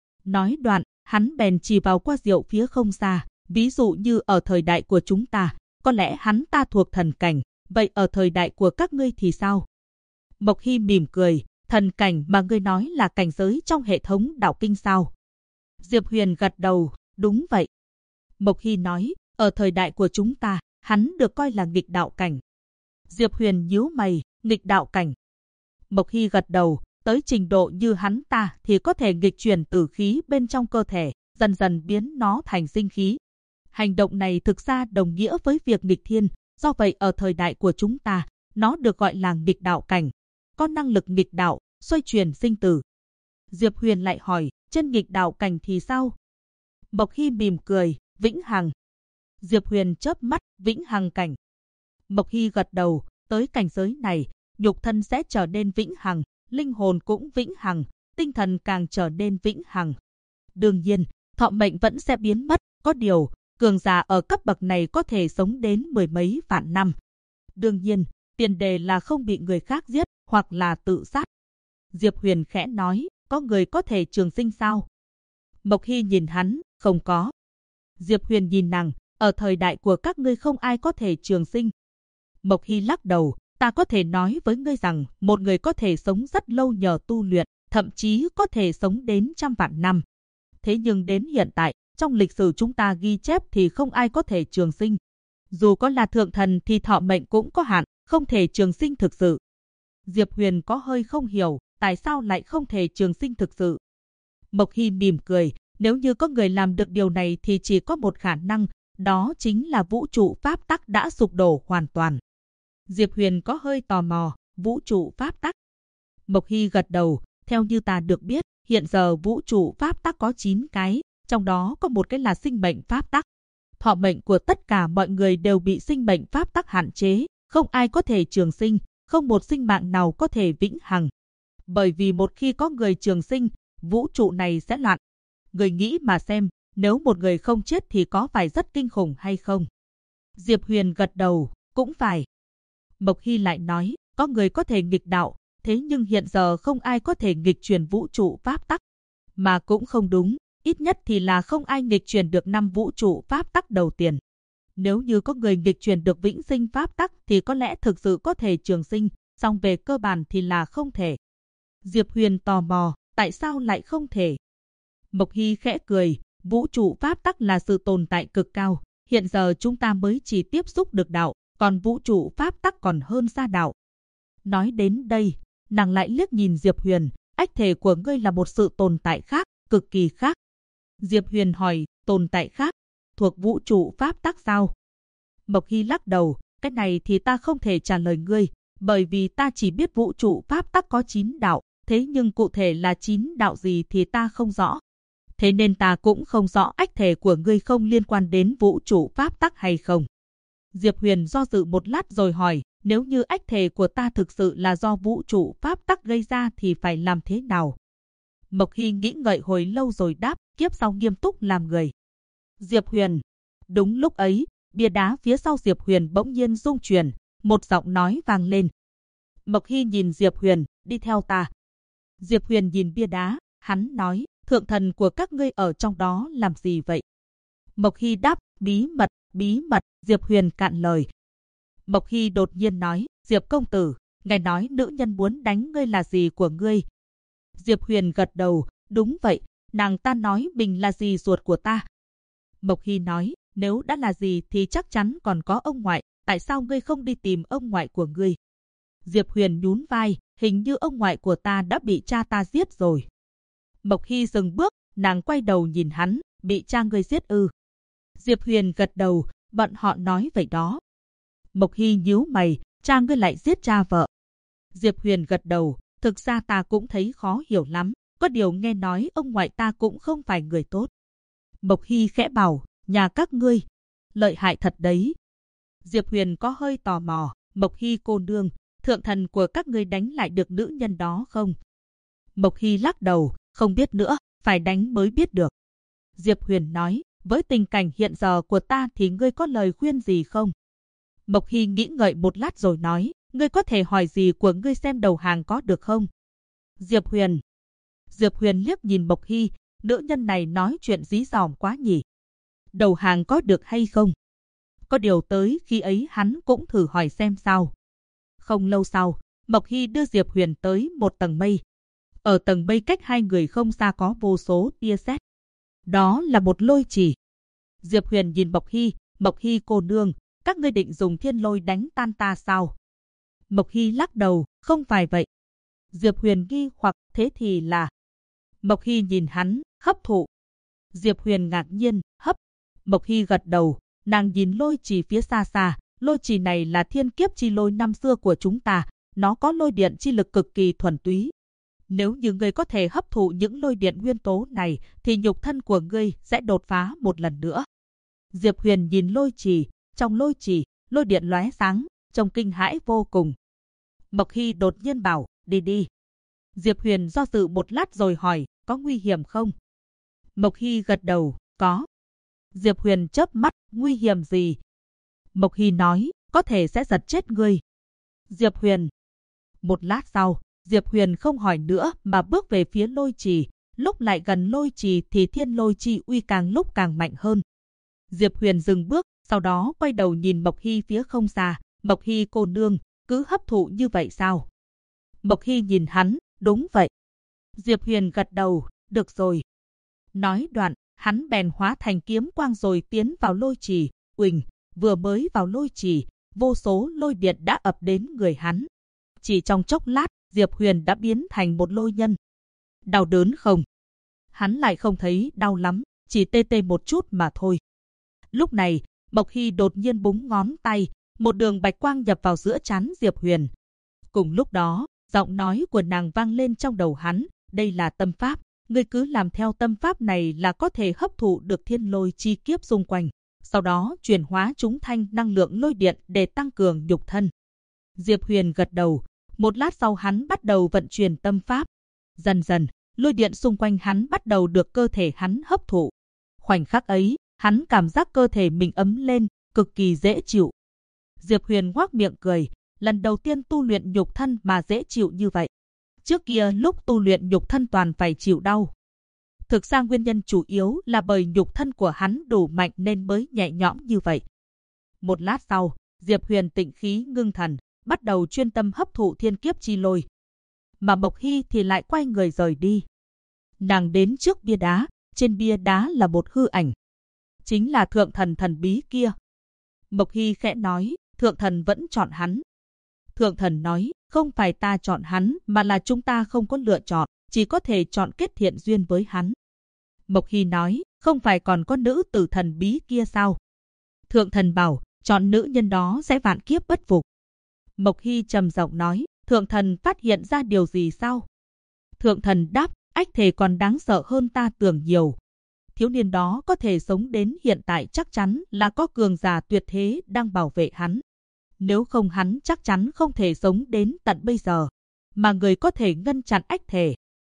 Nói đoạn, hắn bèn chỉ vào qua rượu phía không xa, ví dụ như ở thời đại của chúng ta, có lẽ hắn ta thuộc thần cảnh, vậy ở thời đại của các ngươi thì sao? Mộc Hy mỉm cười, thần cảnh mà ngươi nói là cảnh giới trong hệ thống đạo kinh sao? Diệp Huyền gật đầu, đúng vậy. Mộc Hy nói, ở thời đại của chúng ta, hắn được coi là nghịch đạo cảnh. Diệp Huyền nhíu mày, nghịch đạo cảnh. Mộc Hy gật đầu, tới trình độ như hắn ta thì có thể nghịch chuyển tử khí bên trong cơ thể, dần dần biến nó thành sinh khí. Hành động này thực ra đồng nghĩa với việc nghịch thiên, do vậy ở thời đại của chúng ta, nó được gọi là nghịch đạo cảnh. Có năng lực nghịch đạo, xoay chuyển sinh tử. Diệp Huyền lại hỏi, trên nghịch đạo cảnh thì sao? Mộc Hy mỉm cười, vĩnh hằng. Diệp Huyền chớp mắt, vĩnh hằng cảnh. Mộc Hy gật đầu, tới cảnh giới này, nhục thân sẽ trở nên vĩnh hằng, linh hồn cũng vĩnh hằng, tinh thần càng trở nên vĩnh hằng. Đương nhiên, thọ mệnh vẫn sẽ biến mất, có điều, cường giả ở cấp bậc này có thể sống đến mười mấy vạn năm. Đương nhiên, tiền đề là không bị người khác giết, hoặc là tự sát. Diệp Huyền khẽ nói, có người có thể trường sinh sao? Mộc Hy nhìn hắn, không có. Diệp Huyền nhìn nàng, ở thời đại của các ngươi không ai có thể trường sinh. Mộc Hy lắc đầu, ta có thể nói với ngươi rằng một người có thể sống rất lâu nhờ tu luyện, thậm chí có thể sống đến trăm vạn năm. Thế nhưng đến hiện tại, trong lịch sử chúng ta ghi chép thì không ai có thể trường sinh. Dù có là thượng thần thì thọ mệnh cũng có hạn, không thể trường sinh thực sự. Diệp Huyền có hơi không hiểu, tại sao lại không thể trường sinh thực sự. Mộc Hy mỉm cười, nếu như có người làm được điều này thì chỉ có một khả năng, đó chính là vũ trụ pháp tắc đã sụp đổ hoàn toàn. Diệp Huyền có hơi tò mò, vũ trụ pháp tắc. Mộc Hy gật đầu, theo như ta được biết, hiện giờ vũ trụ pháp tắc có 9 cái, trong đó có một cái là sinh mệnh pháp tắc. Thọ mệnh của tất cả mọi người đều bị sinh mệnh pháp tắc hạn chế, không ai có thể trường sinh, không một sinh mạng nào có thể vĩnh hằng. Bởi vì một khi có người trường sinh, vũ trụ này sẽ loạn. Người nghĩ mà xem, nếu một người không chết thì có phải rất kinh khủng hay không? Diệp Huyền gật đầu, cũng phải. Mộc Hy lại nói, có người có thể nghịch đạo, thế nhưng hiện giờ không ai có thể nghịch chuyển vũ trụ pháp tắc. Mà cũng không đúng, ít nhất thì là không ai nghịch chuyển được 5 vũ trụ pháp tắc đầu tiên. Nếu như có người nghịch chuyển được vĩnh sinh pháp tắc thì có lẽ thực sự có thể trường sinh, song về cơ bản thì là không thể. Diệp Huyền tò mò, tại sao lại không thể? Mộc Hy khẽ cười, vũ trụ pháp tắc là sự tồn tại cực cao, hiện giờ chúng ta mới chỉ tiếp xúc được đạo, còn vũ trụ pháp tắc còn hơn xa đạo. Nói đến đây, nàng lại liếc nhìn Diệp Huyền, ách thể của ngươi là một sự tồn tại khác, cực kỳ khác. Diệp Huyền hỏi, tồn tại khác, thuộc vũ trụ pháp tắc sao? Mộc Hy lắc đầu, cái này thì ta không thể trả lời ngươi, bởi vì ta chỉ biết vũ trụ pháp tắc có 9 đạo, thế nhưng cụ thể là 9 đạo gì thì ta không rõ. Thế nên ta cũng không rõ ách thể của ngươi không liên quan đến vũ trụ pháp tắc hay không. Diệp Huyền do dự một lát rồi hỏi, nếu như ách thể của ta thực sự là do vũ trụ pháp tắc gây ra thì phải làm thế nào? Mộc Hy nghĩ ngợi hồi lâu rồi đáp, kiếp sau nghiêm túc làm người. Diệp Huyền. Đúng lúc ấy, bia đá phía sau Diệp Huyền bỗng nhiên rung chuyển, một giọng nói vang lên. Mộc Hy nhìn Diệp Huyền, đi theo ta. Diệp Huyền nhìn bia đá, hắn nói, thượng thần của các ngươi ở trong đó làm gì vậy? Mộc Hy đáp, bí mật, Diệp Huyền cạn lời. Mộc Hy đột nhiên nói, Diệp công tử, ngài nói nữ nhân muốn đánh ngươi là gì của ngươi? Diệp Huyền gật đầu, đúng vậy, nàng ta nói mình là dì ruột của ta. Mộc Hy nói, nếu đã là dì thì chắc chắn còn có ông ngoại, tại sao ngươi không đi tìm ông ngoại của ngươi? Diệp Huyền nhún vai, hình như ông ngoại của ta đã bị cha ta giết rồi. Mộc Hy dừng bước, nàng quay đầu nhìn hắn, bị cha ngươi giết ư? Diệp Huyền gật đầu, bọn họ nói vậy đó. Mộc Hy nhíu mày, cha ngươi lại giết cha vợ. Diệp Huyền gật đầu, thực ra ta cũng thấy khó hiểu lắm, có điều nghe nói ông ngoại ta cũng không phải người tốt. Mộc Hy khẽ bảo, nhà các ngươi, lợi hại thật đấy. Diệp Huyền có hơi tò mò, Mộc Hy cô nương, thượng thần của các ngươi đánh lại được nữ nhân đó không? Mộc Hy lắc đầu, không biết nữa, phải đánh mới biết được. Diệp Huyền nói, với tình cảnh hiện giờ của ta thì ngươi có lời khuyên gì không? Mộc Hy nghĩ ngợi một lát rồi nói, ngươi có thể hỏi gì của ngươi xem đầu hàng có được không? Diệp Huyền. Diệp Huyền liếc nhìn Mộc Hy, nữ nhân này nói chuyện dí dỏm quá nhỉ. Đầu hàng có được hay không? Có điều tới khi ấy hắn cũng thử hỏi xem sao. Không lâu sau, Mộc Hy đưa Diệp Huyền tới một tầng mây. Ở tầng mây cách hai người không xa có vô số tia sét. Đó là một lôi chỉ. Diệp Huyền nhìn Mộc Hy cô nương, các ngươi định dùng thiên lôi đánh tan ta sao? Mộc Hy lắc đầu, không phải vậy. Diệp Huyền nghi hoặc, thế thì là... Mộc Hy nhìn hắn, hấp thụ. Diệp Huyền ngạc nhiên, hấp. Mộc Hy gật đầu, nàng nhìn lôi chỉ phía xa xa, lôi chỉ này là thiên kiếp chi lôi năm xưa của chúng ta, nó có lôi điện chi lực cực kỳ thuần túy. Nếu như ngươi có thể hấp thụ những lôi điện nguyên tố này, thì nhục thân của ngươi sẽ đột phá một lần nữa. Diệp Huyền nhìn lôi chỉ, trong lôi chỉ, lôi điện lóe sáng, trông kinh hãi vô cùng. Mộc Hy đột nhiên bảo, đi đi. Diệp Huyền do dự một lát rồi hỏi, có nguy hiểm không? Mộc Hy gật đầu, có. Diệp Huyền chớp mắt, nguy hiểm gì? Mộc Hy nói, có thể sẽ giật chết ngươi. Diệp Huyền. Một lát sau, Diệp Huyền không hỏi nữa mà bước về phía lôi trì. Lúc lại gần lôi trì thì thiên lôi chi uy càng lúc càng mạnh hơn. Diệp Huyền dừng bước, sau đó quay đầu nhìn Mộc Hy phía không xa. Mộc Hy cô nương, cứ hấp thụ như vậy sao? Mộc Hy nhìn hắn, đúng vậy. Diệp Huyền gật đầu, được rồi. Nói đoạn, hắn bèn hóa thành kiếm quang rồi tiến vào lôi trì. Uỳnh, vừa mới vào lôi trì, vô số lôi điện đã ập đến người hắn. Chỉ trong chốc lát, Diệp Huyền đã biến thành một lôi nhân. Đau đớn không? Hắn lại không thấy đau lắm, chỉ tê tê một chút mà thôi. Lúc này, Mộc Hy đột nhiên búng ngón tay, một đường bạch quang nhập vào giữa trán Diệp Huyền. Cùng lúc đó, giọng nói của nàng vang lên trong đầu hắn, đây là tâm pháp, ngươi cứ làm theo tâm pháp này là có thể hấp thụ được thiên lôi chi kiếp xung quanh, sau đó chuyển hóa chúng thành năng lượng lôi điện để tăng cường nhục thân. Diệp Huyền gật đầu, một lát sau hắn bắt đầu vận chuyển tâm pháp. Dần dần, lôi điện xung quanh hắn bắt đầu được cơ thể hắn hấp thụ. Khoảnh khắc ấy, hắn cảm giác cơ thể mình ấm lên, cực kỳ dễ chịu. Diệp Huyền ngoác miệng cười, lần đầu tiên tu luyện nhục thân mà dễ chịu như vậy. Trước kia lúc tu luyện nhục thân toàn phải chịu đau. Thực ra nguyên nhân chủ yếu là bởi nhục thân của hắn đủ mạnh nên mới nhẹ nhõm như vậy. Một lát sau, Diệp Huyền tịnh khí ngưng thần, bắt đầu chuyên tâm hấp thụ thiên kiếp chi lôi. Mà Mộc Hy thì lại quay người rời đi. Nàng đến trước bia đá, trên bia đá là một hư ảnh. Chính là thượng thần thần bí kia. Mộc Hy khẽ nói, thượng thần vẫn chọn hắn. Thượng thần nói, không phải ta chọn hắn mà là chúng ta không có lựa chọn, chỉ có thể chọn kết thiện duyên với hắn. Mộc Hy nói, không phải còn có nữ tử thần bí kia sao? Thượng thần bảo, chọn nữ nhân đó sẽ vạn kiếp bất phục. Mộc Hy trầm giọng nói, thượng thần phát hiện ra điều gì sao? Thượng thần đáp, ách thể còn đáng sợ hơn ta tưởng nhiều. Thiếu niên đó có thể sống đến hiện tại chắc chắn là có cường giả tuyệt thế đang bảo vệ hắn. Nếu không hắn chắc chắn không thể sống đến tận bây giờ, mà người có thể ngăn chặn ách thể.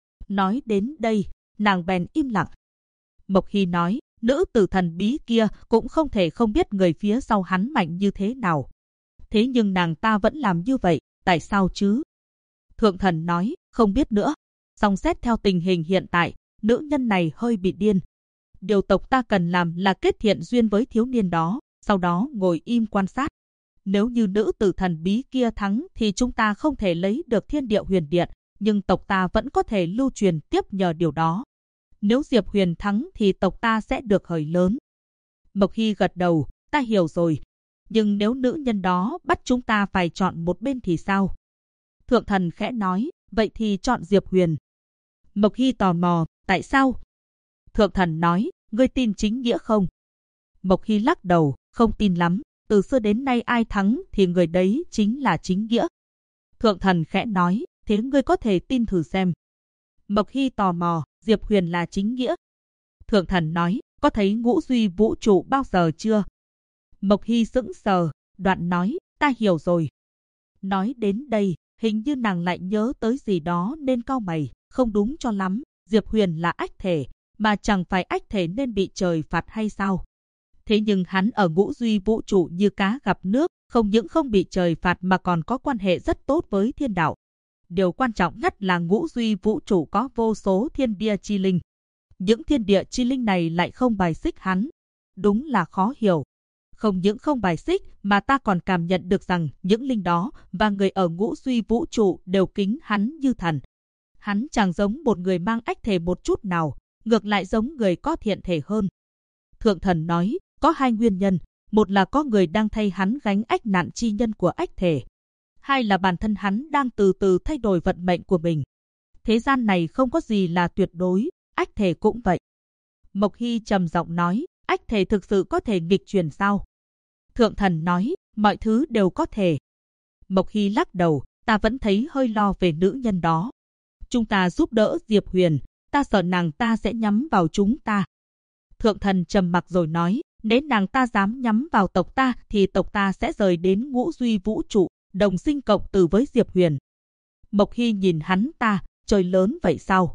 Nói đến đây, nàng bèn im lặng. Mộc Hy nói, nữ tử thần bí kia cũng không thể không biết người phía sau hắn mạnh như thế nào. Thế nhưng nàng ta vẫn làm như vậy, tại sao chứ? Thượng thần nói, không biết nữa. Song xét theo tình hình hiện tại, nữ nhân này hơi bị điên. Điều tộc ta cần làm là kết thiện duyên với thiếu niên đó, sau đó ngồi im quan sát. Nếu như nữ tử thần bí kia thắng thì chúng ta không thể lấy được thiên địa huyền điện, nhưng tộc ta vẫn có thể lưu truyền tiếp nhờ điều đó. Nếu Diệp Huyền thắng thì tộc ta sẽ được hời lớn. Mộc Hy gật đầu, ta hiểu rồi. Nhưng nếu nữ nhân đó bắt chúng ta phải chọn một bên thì sao? Thượng thần khẽ nói, vậy thì chọn Diệp Huyền. Mộc Hy tò mò, tại sao? Thượng thần nói, ngươi tin chính nghĩa không? Mộc Hy lắc đầu, không tin lắm. Từ xưa đến nay ai thắng thì người đấy chính là chính nghĩa. Thượng thần khẽ nói, thế ngươi có thể tin thử xem. Mộc Hy tò mò, Diệp Huyền là chính nghĩa. Thượng thần nói, có thấy ngũ duy vũ trụ bao giờ chưa? Mộc Hy sững sờ, đoạn nói, ta hiểu rồi. Nói đến đây, hình như nàng lại nhớ tới gì đó nên cau mày, không đúng cho lắm. Diệp Huyền là ách thể, mà chẳng phải ách thể nên bị trời phạt hay sao? Thế nhưng hắn ở ngũ duy vũ trụ như cá gặp nước, không những không bị trời phạt mà còn có quan hệ rất tốt với thiên đạo. Điều quan trọng nhất là ngũ duy vũ trụ có vô số thiên địa chi linh. Những thiên địa chi linh này lại không bài xích hắn. Đúng là khó hiểu. Không những không bài xích mà ta còn cảm nhận được rằng những linh đó và người ở ngũ duy vũ trụ đều kính hắn như thần. Hắn chẳng giống một người mang ách thể một chút nào, ngược lại giống người có thiện thể hơn. Thượng thần nói, có hai nguyên nhân, một là có người đang thay hắn gánh ách nạn chi nhân của ách thể. Hai là bản thân hắn đang từ từ thay đổi vận mệnh của mình. Thế gian này không có gì là tuyệt đối, ách thể cũng vậy. Mộc Hy trầm giọng nói, ách thể thực sự có thể nghịch chuyển sao? Thượng thần nói, mọi thứ đều có thể. Mộc Hy lắc đầu, ta vẫn thấy hơi lo về nữ nhân đó. Chúng ta giúp đỡ Diệp Huyền, ta sợ nàng ta sẽ nhắm vào chúng ta. Thượng thần trầm mặc rồi nói, nếu nàng ta dám nhắm vào tộc ta thì tộc ta sẽ rời đến ngũ duy vũ trụ, đồng sinh cộng tử với Diệp Huyền. Mộc Hy nhìn hắn ta, trời lớn vậy sao?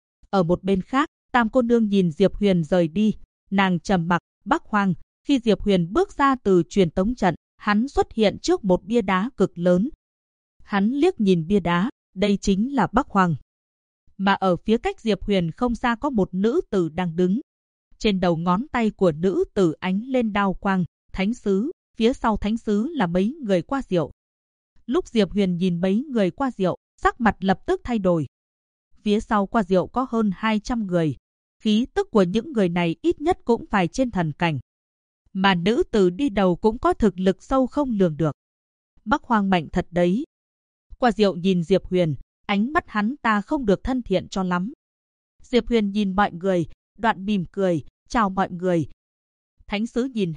Ở một bên khác, Tam cô nương nhìn Diệp Huyền rời đi, nàng trầm mặc. Bắc Hoang, khi Diệp Huyền bước ra từ truyền tống trận, hắn xuất hiện trước một bia đá cực lớn. Hắn liếc nhìn bia đá, đây chính là Bắc Hoang. Mà ở phía cách Diệp Huyền không xa có một nữ tử đang đứng. Trên đầu ngón tay của nữ tử ánh lên đao quang, thánh sứ, phía sau thánh sứ là mấy người qua rượu. Lúc Diệp Huyền nhìn mấy người qua rượu, sắc mặt lập tức thay đổi. Phía sau qua rượu có hơn 200 người. Khí tức của những người này ít nhất cũng phải trên thần cảnh. Mà nữ tử đi đầu cũng có thực lực sâu không lường được. Bắc Hoang mạnh thật đấy. Qua rượu nhìn Diệp Huyền, ánh mắt hắn ta không được thân thiện cho lắm. Diệp Huyền nhìn mọi người, đoạn mỉm cười, chào mọi người. Thánh sứ nhìn hắn,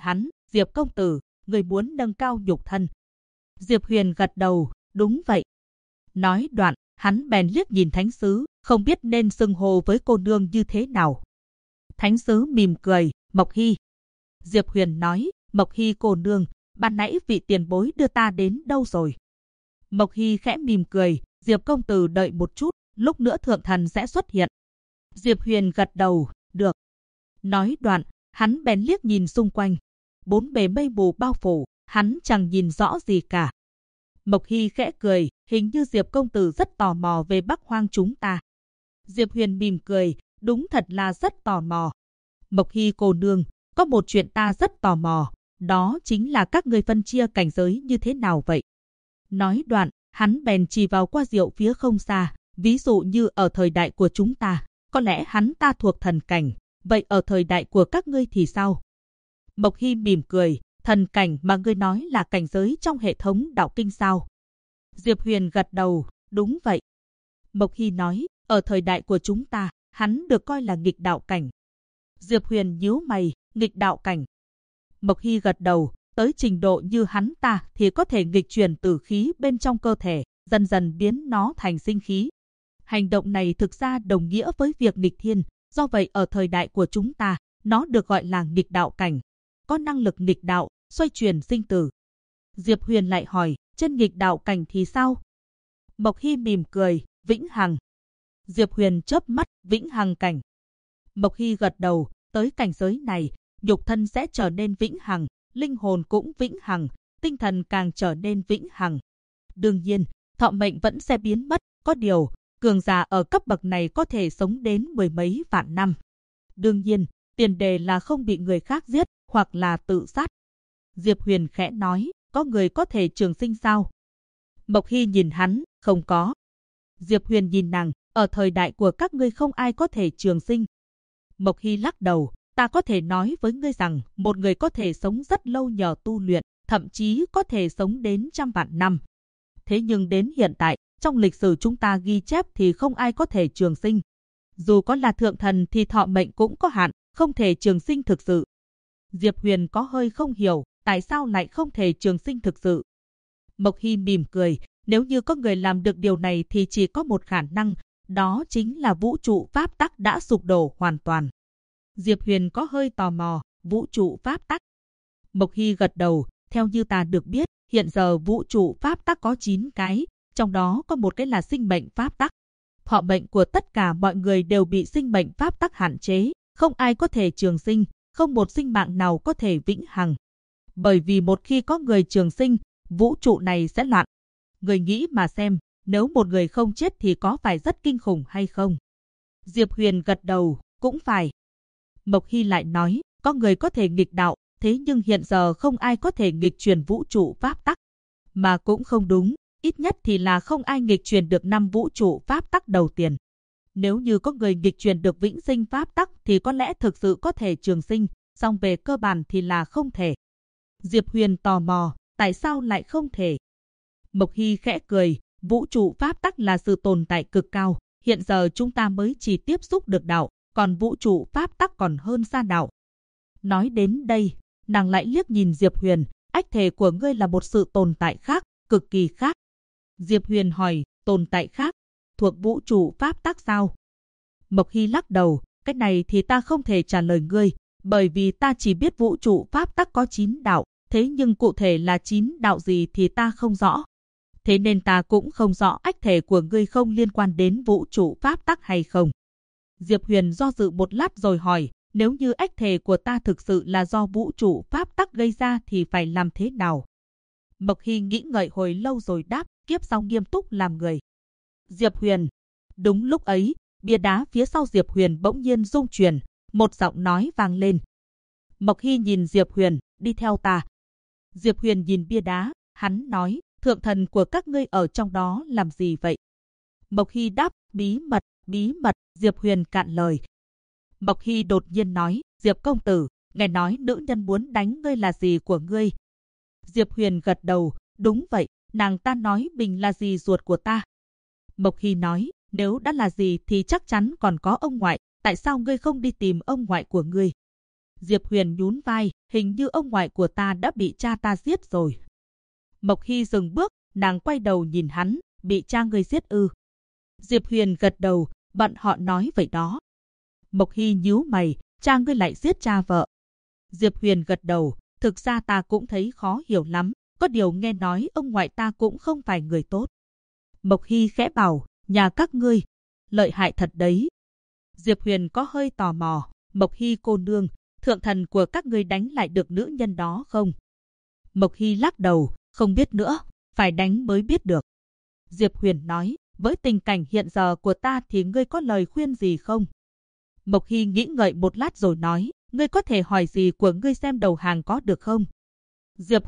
Diệp công tử, người muốn nâng cao nhục thân. Diệp Huyền gật đầu, đúng vậy. Nói đoạn, hắn bèn liếc nhìn thánh sứ, không biết nên xưng hô với cô nương như thế nào. Thánh sứ mỉm cười, Mộc Hy. Diệp Huyền nói, Mộc Hy cô nương, ban nãy vị tiền bối đưa ta đến đâu rồi? Mộc Hy khẽ mỉm cười, Diệp công tử đợi một chút, lúc nữa thượng thần sẽ xuất hiện. Diệp Huyền gật đầu, được. Nói đoạn, hắn bèn liếc nhìn xung quanh. Bốn bề mây mù bao phủ, hắn chẳng nhìn rõ gì cả. Mộc Hy khẽ cười, hình như Diệp công tử rất tò mò về Bắc Hoang chúng ta. Diệp Huyền mỉm cười, đúng thật là rất tò mò. Mộc Hy cô nương, có một chuyện ta rất tò mò, đó chính là các ngươi phân chia cảnh giới như thế nào vậy? Nói đoạn, hắn bèn chỉ vào qua diệu phía không xa, ví dụ như ở thời đại của chúng ta, có lẽ hắn ta thuộc thần cảnh, vậy ở thời đại của các ngươi thì sao? Mộc Hy mỉm cười, thần cảnh mà ngươi nói là cảnh giới trong hệ thống đạo kinh sao? Diệp Huyền gật đầu, đúng vậy. Mộc Hy nói, ở thời đại của chúng ta, hắn được coi là nghịch đạo cảnh. Diệp Huyền nhíu mày, nghịch đạo cảnh. Mộc Hy gật đầu, tới trình độ như hắn ta thì có thể nghịch chuyển tử khí bên trong cơ thể, dần dần biến nó thành sinh khí. Hành động này thực ra đồng nghĩa với việc nghịch thiên, do vậy ở thời đại của chúng ta, nó được gọi là nghịch đạo cảnh. Có năng lực nghịch đạo, xoay chuyển sinh tử. Diệp Huyền lại hỏi, trên nghịch đạo cảnh thì sao? Mộc Hy mỉm cười, vĩnh hằng. Diệp Huyền chớp mắt, vĩnh hằng cảnh. Mộc Hy gật đầu, tới cảnh giới này, nhục thân sẽ trở nên vĩnh hằng, linh hồn cũng vĩnh hằng, tinh thần càng trở nên vĩnh hằng. Đương nhiên, thọ mệnh vẫn sẽ biến mất, có điều, cường giả ở cấp bậc này có thể sống đến mười mấy vạn năm. Đương nhiên, tiền đề là không bị người khác giết, hoặc là tự sát. Diệp Huyền khẽ nói, có người có thể trường sinh sao? Mộc Hy nhìn hắn, không có. Diệp Huyền nhìn nàng, ở thời đại của các ngươi không ai có thể trường sinh. Mộc Hy lắc đầu, ta có thể nói với ngươi rằng, một người có thể sống rất lâu nhờ tu luyện, thậm chí có thể sống đến trăm vạn năm. Thế nhưng đến hiện tại, trong lịch sử chúng ta ghi chép thì không ai có thể trường sinh. Dù có là thượng thần thì thọ mệnh cũng có hạn, không thể trường sinh thực sự. Diệp Huyền có hơi không hiểu, tại sao lại không thể trường sinh thực sự. Mộc Hy mỉm cười, nếu như có người làm được điều này thì chỉ có một khả năng, đó chính là vũ trụ pháp tắc đã sụp đổ hoàn toàn. Diệp Huyền có hơi tò mò, vũ trụ pháp tắc. Mộc Hy gật đầu, theo như ta được biết, hiện giờ vũ trụ pháp tắc có 9 cái, trong đó có một cái là sinh mệnh pháp tắc. Thọ mệnh của tất cả mọi người đều bị sinh mệnh pháp tắc hạn chế, không ai có thể trường sinh, không một sinh mạng nào có thể vĩnh hằng. Bởi vì một khi có người trường sinh, vũ trụ này sẽ loạn. Người nghĩ mà xem, nếu một người không chết thì có phải rất kinh khủng hay không? Diệp Huyền gật đầu, cũng phải. Mộc Hy lại nói, có người có thể nghịch đạo, thế nhưng hiện giờ không ai có thể nghịch truyền vũ trụ pháp tắc. Mà cũng không đúng, ít nhất thì là không ai nghịch truyền được 5 vũ trụ pháp tắc đầu tiên. Nếu như có người nghịch truyền được vĩnh sinh pháp tắc thì có lẽ thực sự có thể trường sinh, song về cơ bản thì là không thể. Diệp Huyền tò mò, tại sao lại không thể? Mộc Hy khẽ cười, vũ trụ pháp tắc là sự tồn tại cực cao, hiện giờ chúng ta mới chỉ tiếp xúc được đạo, còn vũ trụ pháp tắc còn hơn xa đạo. Nói đến đây, nàng lại liếc nhìn Diệp Huyền, ách thể của ngươi là một sự tồn tại khác, cực kỳ khác. Diệp Huyền hỏi, tồn tại khác, thuộc vũ trụ pháp tắc sao? Mộc Hy lắc đầu, cái này thì ta không thể trả lời ngươi, bởi vì ta chỉ biết vũ trụ pháp tắc có 9 đạo, thế nhưng cụ thể là 9 đạo gì thì ta không rõ. Thế nên ta cũng không rõ ách thể của ngươi không liên quan đến vũ trụ pháp tắc hay không. Diệp Huyền do dự một lát rồi hỏi, nếu như ách thể của ta thực sự là do vũ trụ pháp tắc gây ra thì phải làm thế nào? Mộc Hy nghĩ ngợi hồi lâu rồi đáp, kiếp sau nghiêm túc làm người. Diệp Huyền. Đúng lúc ấy, bia đá phía sau Diệp Huyền bỗng nhiên rung chuyển, một giọng nói vang lên. Mộc Hy nhìn Diệp Huyền, đi theo ta. Diệp Huyền nhìn bia đá, hắn nói, thượng thần của các ngươi ở trong đó làm gì vậy? Mộc Hy đáp, bí mật, Diệp Huyền cạn lời. Mộc Hy đột nhiên nói, Diệp công tử, nghe nói nữ nhân muốn đánh ngươi là gì của ngươi? Diệp Huyền gật đầu, đúng vậy, nàng ta nói mình là dì ruột của ta. Mộc Hy nói, nếu đã là dì thì chắc chắn còn có ông ngoại, tại sao ngươi không đi tìm ông ngoại của ngươi? Diệp Huyền nhún vai, hình như ông ngoại của ta đã bị cha ta giết rồi. Mộc Hy dừng bước, nàng quay đầu nhìn hắn, bị cha ngươi giết ư? Diệp Huyền gật đầu, bọn họ nói vậy đó. Mộc Hy nhíu mày, cha ngươi lại giết cha vợ. Diệp Huyền gật đầu, thực ra ta cũng thấy khó hiểu lắm, có điều nghe nói ông ngoại ta cũng không phải người tốt. Mộc Hy khẽ bảo, nhà các ngươi, lợi hại thật đấy. Diệp Huyền có hơi tò mò, Mộc Hy cô nương, thượng thần của các ngươi đánh lại được nữ nhân đó không? Mộc Hy lắc đầu, không biết nữa, phải đánh mới biết được. Diệp Huyền nói, với tình cảnh hiện giờ của ta thì ngươi có lời khuyên gì không? Mộc Hy nghĩ ngợi một lát rồi nói, ngươi có thể hỏi gì của ngươi xem đầu hàng có được không? Diệp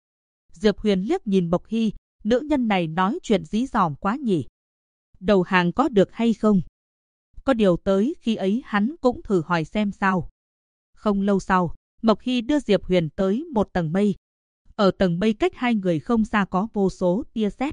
Huyền liếc nhìn Mộc Hy, nữ nhân này nói chuyện dí dỏm quá nhỉ. Đầu hàng có được hay không? Có điều tới khi ấy hắn cũng thử hỏi xem sao. Không lâu sau, Mộc Hy đưa Diệp Huyền tới một tầng mây. Ở tầng mây cách hai người không xa có vô số tia sét.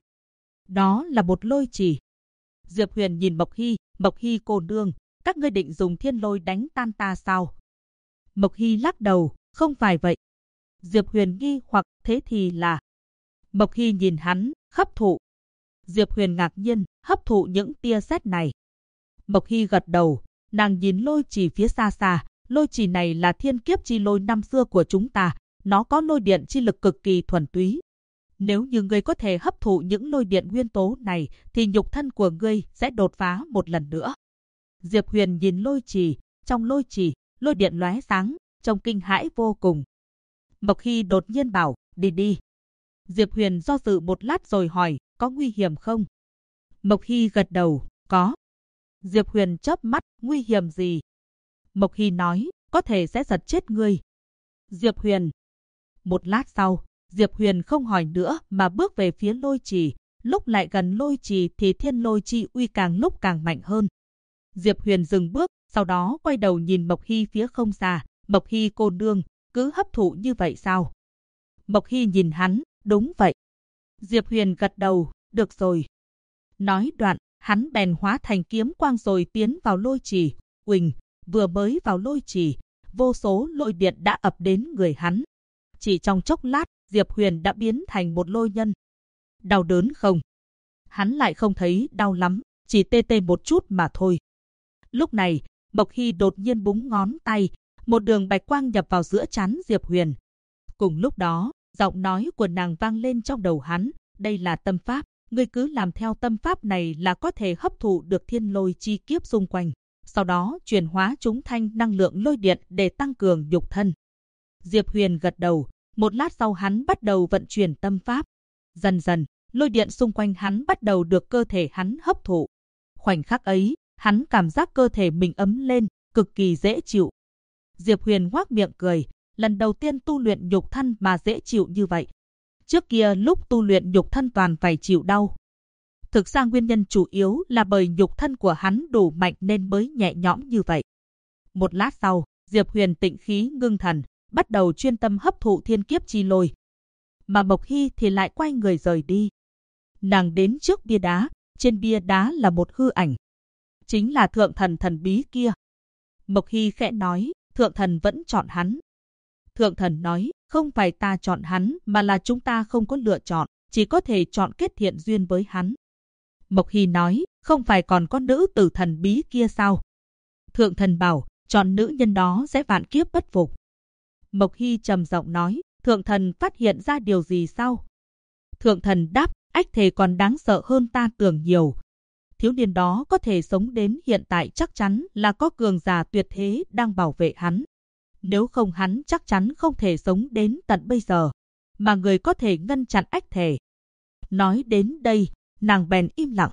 Đó là một lôi trì. Diệp Huyền nhìn Mộc Hy cô nương, các ngươi định dùng thiên lôi đánh tan ta sao? Mộc Hy lắc đầu, không phải vậy. Diệp Huyền nghi hoặc thế thì là... Mộc Hy nhìn hắn, hấp thụ. Diệp Huyền ngạc nhiên, hấp thụ những tia sét này. Mộc Hy gật đầu, nàng nhìn lôi trì phía xa xa, lôi trì này là thiên kiếp chi lôi năm xưa của chúng ta, nó có lôi điện chi lực cực kỳ thuần túy. Nếu như ngươi có thể hấp thụ những lôi điện nguyên tố này, thì nhục thân của ngươi sẽ đột phá một lần nữa. Diệp Huyền nhìn lôi trì, trong lôi trì, lôi điện lóe sáng, trông kinh hãi vô cùng. Mộc Hy đột nhiên bảo, đi đi. Diệp Huyền do dự một lát rồi hỏi, có nguy hiểm không? Mộc Hy gật đầu, có. Diệp Huyền chớp mắt, nguy hiểm gì? Mộc Hy nói, có thể sẽ giật chết ngươi. Diệp Huyền. Một lát sau, Diệp Huyền không hỏi nữa mà bước về phía lôi trì. Lúc lại gần lôi trì thì thiên lôi chi uy càng lúc càng mạnh hơn. Diệp Huyền dừng bước, sau đó quay đầu nhìn Mộc Hy phía không xa. Mộc Hy cô nương, cứ hấp thụ như vậy sao? Mộc Hy nhìn hắn, đúng vậy. Diệp Huyền gật đầu, được rồi. Nói đoạn, hắn bèn hóa thành kiếm quang rồi tiến vào lôi trì. Uỳnh, vừa mới vào lôi trì, vô số lôi điện đã ập đến người hắn. Chỉ trong chốc lát, Diệp Huyền đã biến thành một lôi nhân. Đau đớn không? Hắn lại không thấy đau lắm, chỉ tê tê một chút mà thôi. Lúc này, Mộc Hy đột nhiên búng ngón tay, một đường bạch quang nhập vào giữa trán Diệp Huyền. Cùng lúc đó, giọng nói của nàng vang lên trong đầu hắn, đây là tâm pháp, ngươi cứ làm theo tâm pháp này là có thể hấp thụ được thiên lôi chi kiếp xung quanh, sau đó chuyển hóa chúng thành năng lượng lôi điện để tăng cường nhục thân. Diệp Huyền gật đầu, một lát sau hắn bắt đầu vận chuyển tâm pháp. Dần dần, lôi điện xung quanh hắn bắt đầu được cơ thể hắn hấp thụ. Khoảnh khắc ấy, hắn cảm giác cơ thể mình ấm lên, cực kỳ dễ chịu. Diệp Huyền ngoác miệng cười, lần đầu tiên tu luyện nhục thân mà dễ chịu như vậy. Trước kia lúc tu luyện nhục thân toàn phải chịu đau. Thực ra nguyên nhân chủ yếu là bởi nhục thân của hắn đủ mạnh nên mới nhẹ nhõm như vậy. Một lát sau, Diệp Huyền tĩnh khí ngưng thần, bắt đầu chuyên tâm hấp thụ thiên kiếp chi lôi. Mà Mộc Hy thì lại quay người rời đi. Nàng đến trước bia đá, trên bia đá là một hư ảnh. Chính là thượng thần thần bí kia. Mộc Hy khẽ nói, thượng thần vẫn chọn hắn. Thượng thần nói, không phải ta chọn hắn mà là chúng ta không có lựa chọn, chỉ có thể chọn kết thiện duyên với hắn. Mộc Hy nói, không phải còn có nữ tử thần bí kia sao? Thượng thần bảo, chọn nữ nhân đó sẽ vạn kiếp bất phục. Mộc Hy trầm giọng nói, thượng thần phát hiện ra điều gì sao? Thượng thần đáp, ách thể còn đáng sợ hơn ta tưởng nhiều. Thiếu niên đó có thể sống đến hiện tại chắc chắn là có cường giả tuyệt thế đang bảo vệ hắn. Nếu không hắn chắc chắn không thể sống đến tận bây giờ, mà người có thể ngăn chặn ách thể. Nói đến đây, nàng bèn im lặng.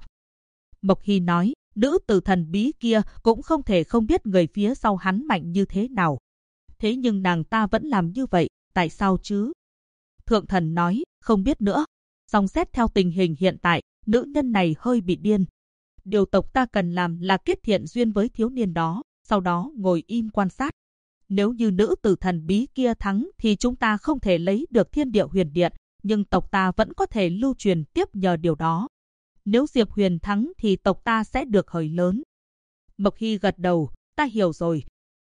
Mộc Hy nói, nữ tử thần bí kia cũng không thể không biết người phía sau hắn mạnh như thế nào. Thế nhưng nàng ta vẫn làm như vậy, tại sao chứ? Thượng thần nói, không biết nữa. Song xét theo tình hình hiện tại, nữ nhân này hơi bị điên. Điều tộc ta cần làm là kết thiện duyên với thiếu niên đó, sau đó ngồi im quan sát. Nếu như nữ tử thần bí kia thắng thì chúng ta không thể lấy được thiên địa huyền điện, nhưng tộc ta vẫn có thể lưu truyền tiếp nhờ điều đó. Nếu Diệp Huyền thắng thì tộc ta sẽ được hời lớn. Mộc Hy gật đầu, ta hiểu rồi.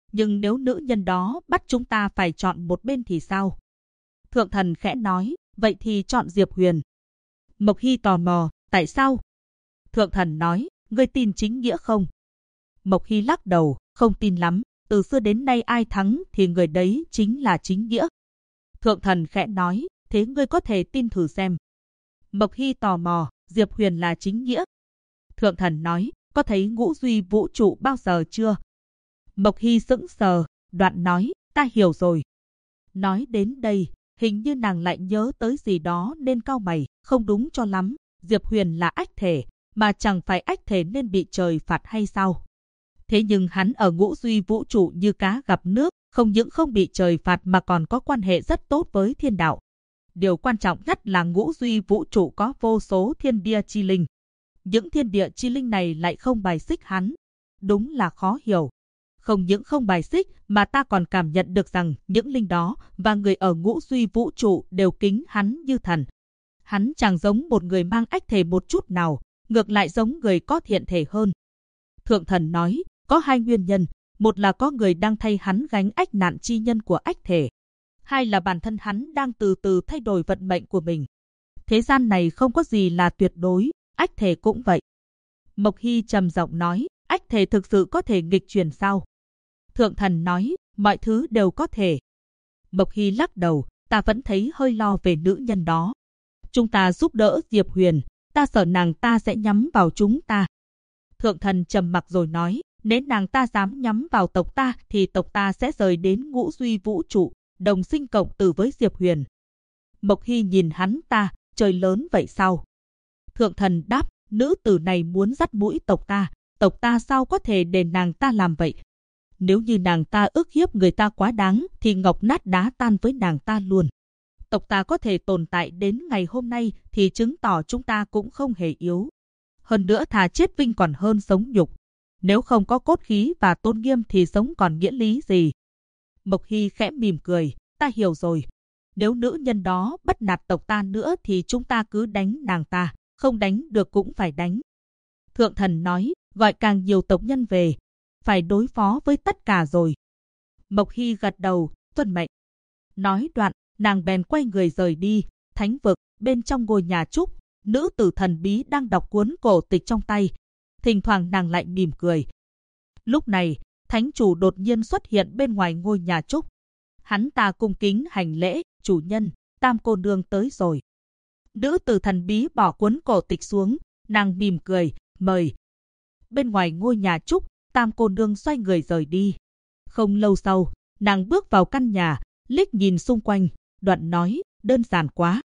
Nhưng nếu nữ nhân đó bắt chúng ta phải chọn một bên thì sao? Thượng thần khẽ nói, vậy thì chọn Diệp Huyền. Mộc Hy tò mò, tại sao? Thượng thần nói, ngươi tin chính nghĩa không? Mộc Hy lắc đầu, không tin lắm, từ xưa đến nay ai thắng thì người đấy chính là chính nghĩa. Thượng thần khẽ nói, thế ngươi có thể tin thử xem. Mộc Hy tò mò, Diệp Huyền là chính nghĩa. Thượng thần nói, có thấy ngũ duy vũ trụ bao giờ chưa? Mộc Hy sững sờ, đoạn nói, ta hiểu rồi. Nói đến đây, hình như nàng lại nhớ tới gì đó nên cau mày, không đúng cho lắm. Diệp Huyền là ách thể, mà chẳng phải ách thể nên bị trời phạt hay sao? Thế nhưng hắn ở ngũ duy vũ trụ như cá gặp nước, không những không bị trời phạt mà còn có quan hệ rất tốt với thiên đạo. Điều quan trọng nhất là ngũ duy vũ trụ có vô số thiên địa chi linh. Những thiên địa chi linh này lại không bài xích hắn. Đúng là khó hiểu. Không những không bài xích mà ta còn cảm nhận được rằng những linh đó và người ở ngũ duy vũ trụ đều kính hắn như thần. Hắn chẳng giống một người mang ách thể một chút nào, ngược lại giống người có thiện thể hơn. Thượng thần nói, có hai nguyên nhân, một là có người đang thay hắn gánh ách nạn chi nhân của ách thể. Hai là bản thân hắn đang từ từ thay đổi vận mệnh của mình. Thế gian này không có gì là tuyệt đối, ách thể cũng vậy. Mộc Hy trầm giọng nói, ách thể thực sự có thể nghịch chuyển sao? Thượng thần nói, mọi thứ đều có thể. Mộc Hy lắc đầu, ta vẫn thấy hơi lo về nữ nhân đó. Chúng ta giúp đỡ Diệp Huyền, ta sợ nàng ta sẽ nhắm vào chúng ta. Thượng thần trầm mặc rồi nói, nếu nàng ta dám nhắm vào tộc ta thì tộc ta sẽ rời đến ngũ duy vũ trụ, đồng sinh cộng tử với Diệp Huyền. Mộc Hy nhìn hắn ta, trời lớn vậy sao? Thượng thần đáp, nữ tử này muốn dắt mũi tộc ta sao có thể để nàng ta làm vậy? Nếu như nàng ta ức hiếp người ta quá đáng thì ngọc nát đá tan với nàng ta luôn. Tộc ta có thể tồn tại đến ngày hôm nay thì chứng tỏ chúng ta cũng không hề yếu. Hơn nữa thà chết vinh còn hơn sống nhục. Nếu không có cốt khí và tôn nghiêm thì sống còn nghĩa lý gì? Mộc Hy khẽ mỉm cười, ta hiểu rồi. Nếu nữ nhân đó bắt nạt tộc ta nữa thì chúng ta cứ đánh nàng ta, không đánh được cũng phải đánh. Thượng thần nói, gọi càng nhiều tộc nhân về, phải đối phó với tất cả rồi. Mộc Hy gật đầu, tuân mệnh. Nói đoạn, nàng bèn quay người rời đi. Thánh vực, bên trong ngôi nhà trúc, nữ tử thần bí đang đọc cuốn cổ tịch trong tay. Thỉnh thoảng nàng lại mỉm cười. Lúc này, thánh chủ đột nhiên xuất hiện bên ngoài ngôi nhà trúc. Hắn ta cung kính hành lễ, chủ nhân, Tam cô nương tới rồi. Nữ tử thần bí bỏ cuốn cổ tịch xuống, nàng mỉm cười, mời. Bên ngoài ngôi nhà trúc, Tam cô nương xoay người rời đi. Không lâu sau, nàng bước vào căn nhà, liếc nhìn xung quanh, đoạn nói, đơn giản quá.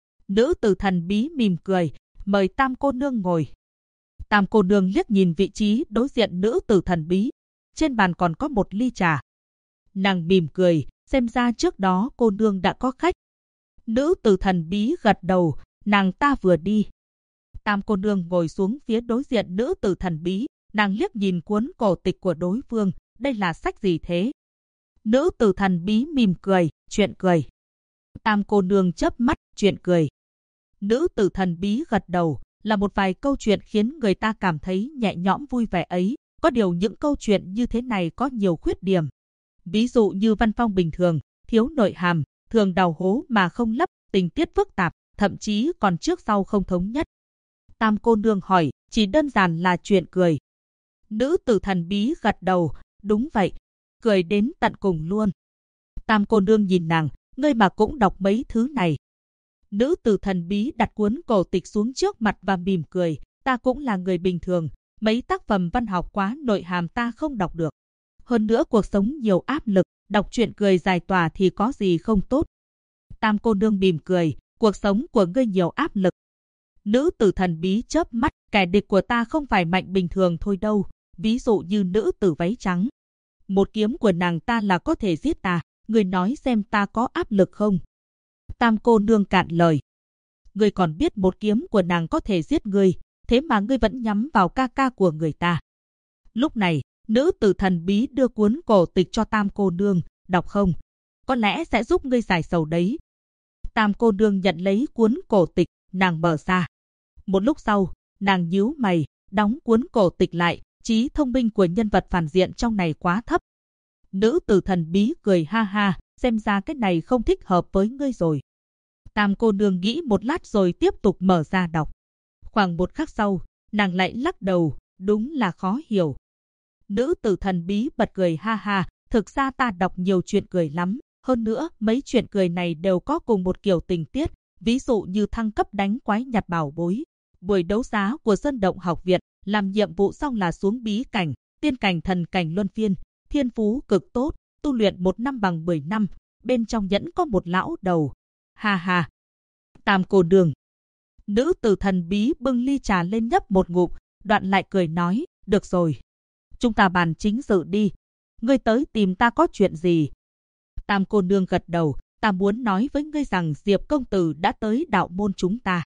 Nữ tử thần bí mỉm cười, mời Tam cô nương ngồi. Tam cô nương liếc nhìn vị trí đối diện nữ tử thần bí. Trên bàn còn có một ly trà. Nàng mỉm cười, xem ra trước đó cô nương đã có khách. Nữ tử thần bí gật đầu, nàng ta vừa đi. Tam cô nương ngồi xuống phía đối diện nữ tử thần bí, nàng liếc nhìn cuốn cổ tịch của đối phương, đây là sách gì thế? Nữ tử thần bí mỉm cười, chuyện cười. Tam cô nương chớp mắt, chuyện cười. Nữ tử thần bí gật đầu, là một vài câu chuyện khiến người ta cảm thấy nhẹ nhõm vui vẻ ấy. Có điều những câu chuyện như thế này có nhiều khuyết điểm. Ví dụ như văn phong bình thường, thiếu nội hàm, thường đào hố mà không lấp, tình tiết phức tạp, thậm chí còn trước sau không thống nhất. Tam cô nương hỏi, chỉ đơn giản là chuyện cười. Nữ tử thần bí gật đầu, đúng vậy, cười đến tận cùng luôn. Tam cô nương nhìn nàng, ngươi mà cũng đọc mấy thứ này. Nữ tử thần bí đặt cuốn cổ tịch xuống trước mặt và mỉm cười, ta cũng là người bình thường, mấy tác phẩm văn học quá nội hàm ta không đọc được. Hơn nữa cuộc sống nhiều áp lực, đọc truyện cười giải tỏa thì có gì không tốt. Tam cô nương mỉm cười, cuộc sống của ngươi nhiều áp lực. Nữ tử thần bí chớp mắt, kẻ địch của ta không phải mạnh bình thường thôi đâu, ví dụ như nữ tử váy trắng. Một kiếm của nàng ta là có thể giết ta, ngươi nói xem ta có áp lực không? Tam cô nương cạn lời. Ngươi còn biết một kiếm của nàng có thể giết ngươi, thế mà ngươi vẫn nhắm vào ca ca của người ta. Lúc này, nữ tử thần bí đưa cuốn cổ tịch cho Tam cô nương, đọc không? Có lẽ sẽ giúp ngươi giải sầu đấy. Tam cô nương nhận lấy cuốn cổ tịch, nàng mở ra. Một lúc sau, nàng nhíu mày, đóng cuốn cổ tịch lại, trí thông minh của nhân vật phản diện trong này quá thấp. Nữ tử thần bí cười ha ha, xem ra cái này không thích hợp với ngươi rồi. Tam cô nương nghĩ một lát rồi tiếp tục mở ra đọc. Khoảng một khắc sau, nàng lại lắc đầu, đúng là khó hiểu. Nữ tử thần bí bật cười ha ha, thực ra ta đọc nhiều chuyện cười lắm. Hơn nữa, mấy chuyện cười này đều có cùng một kiểu tình tiết, ví dụ như thăng cấp đánh quái nhặt bảo bối. Buổi đấu giá của Sơn Động Học Viện, làm nhiệm vụ xong là xuống bí cảnh, tiên cảnh thần cảnh luân phiên, thiên phú cực tốt, tu luyện 1 năm bằng 10 năm, bên trong nhẫn có một lão đầu. Ha ha. Tam cô nương. Nữ tử thần bí bưng ly trà lên nhấp một ngụm, đoạn lại cười nói, được rồi. Chúng ta bàn chính sự đi. Ngươi tới tìm ta có chuyện gì? Tam cô nương gật đầu, ta muốn nói với ngươi rằng Diệp công tử đã tới đạo môn chúng ta.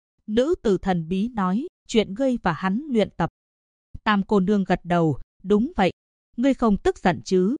Nữ tử thần bí nói, chuyện ngươi và hắn luyện tập. Tam cô nương gật đầu, đúng vậy. Ngươi không tức giận chứ?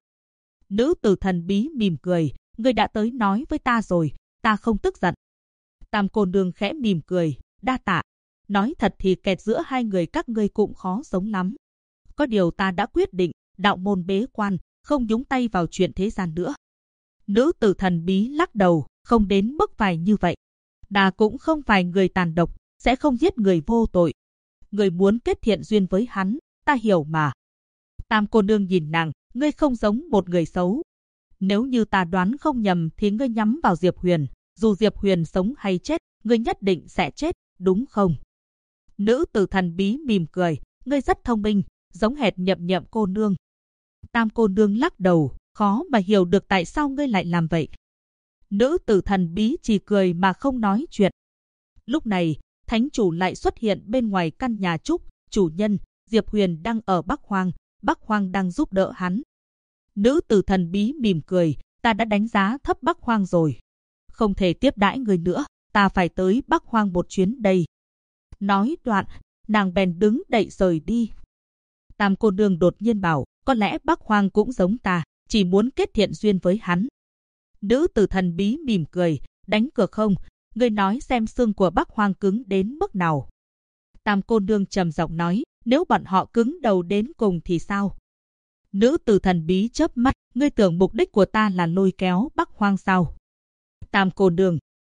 Nữ tử thần bí mỉm cười, ngươi đã tới nói với ta rồi, ta không tức giận. Tam cô nương khẽ mỉm cười, đa tạ. Nói thật thì kẹt giữa hai người các ngươi cũng khó sống lắm. Có điều ta đã quyết định, đạo môn bế quan, không nhúng tay vào chuyện thế gian nữa. Nữ tử thần bí lắc đầu, không đến mức phải như vậy. Ta cũng không phải người tàn độc, sẽ không giết người vô tội. Người muốn kết thiện duyên với hắn, ta hiểu mà. Tam cô nương nhìn nàng, ngươi không giống một người xấu. Nếu như ta đoán không nhầm thì ngươi nhắm vào Diệp Huyền. Dù Diệp Huyền sống hay chết, ngươi nhất định sẽ chết, đúng không? Nữ tử thần bí mỉm cười, ngươi rất thông minh, giống hệt Nhậm Nhậm cô nương. Tam cô nương lắc đầu, khó mà hiểu được tại sao ngươi lại làm vậy. Nữ tử thần bí chỉ cười mà không nói chuyện. Lúc này, thánh chủ lại xuất hiện bên ngoài căn nhà trúc, chủ nhân, Diệp Huyền đang ở Bắc Hoang đang giúp đỡ hắn. Nữ tử thần bí mỉm cười, ta đã đánh giá thấp Bắc Hoang rồi. Không thể tiếp đãi người nữa, ta phải tới Bắc Hoang một chuyến đây. Nói đoạn, nàng bèn đứng đậy rời đi. Tam cô nương đột nhiên bảo, có lẽ Bắc Hoang cũng giống ta, chỉ muốn kết thiện duyên với hắn. Nữ tử thần bí mỉm cười, đánh cược không? Ngươi nói xem xương của Bắc Hoang cứng đến mức nào. Tam cô nương trầm giọng nói, nếu bọn họ cứng đầu đến cùng thì sao? Nữ tử thần bí chớp mắt, ngươi tưởng mục đích của ta là lôi kéo Bắc Hoang sao? Tam cô nương,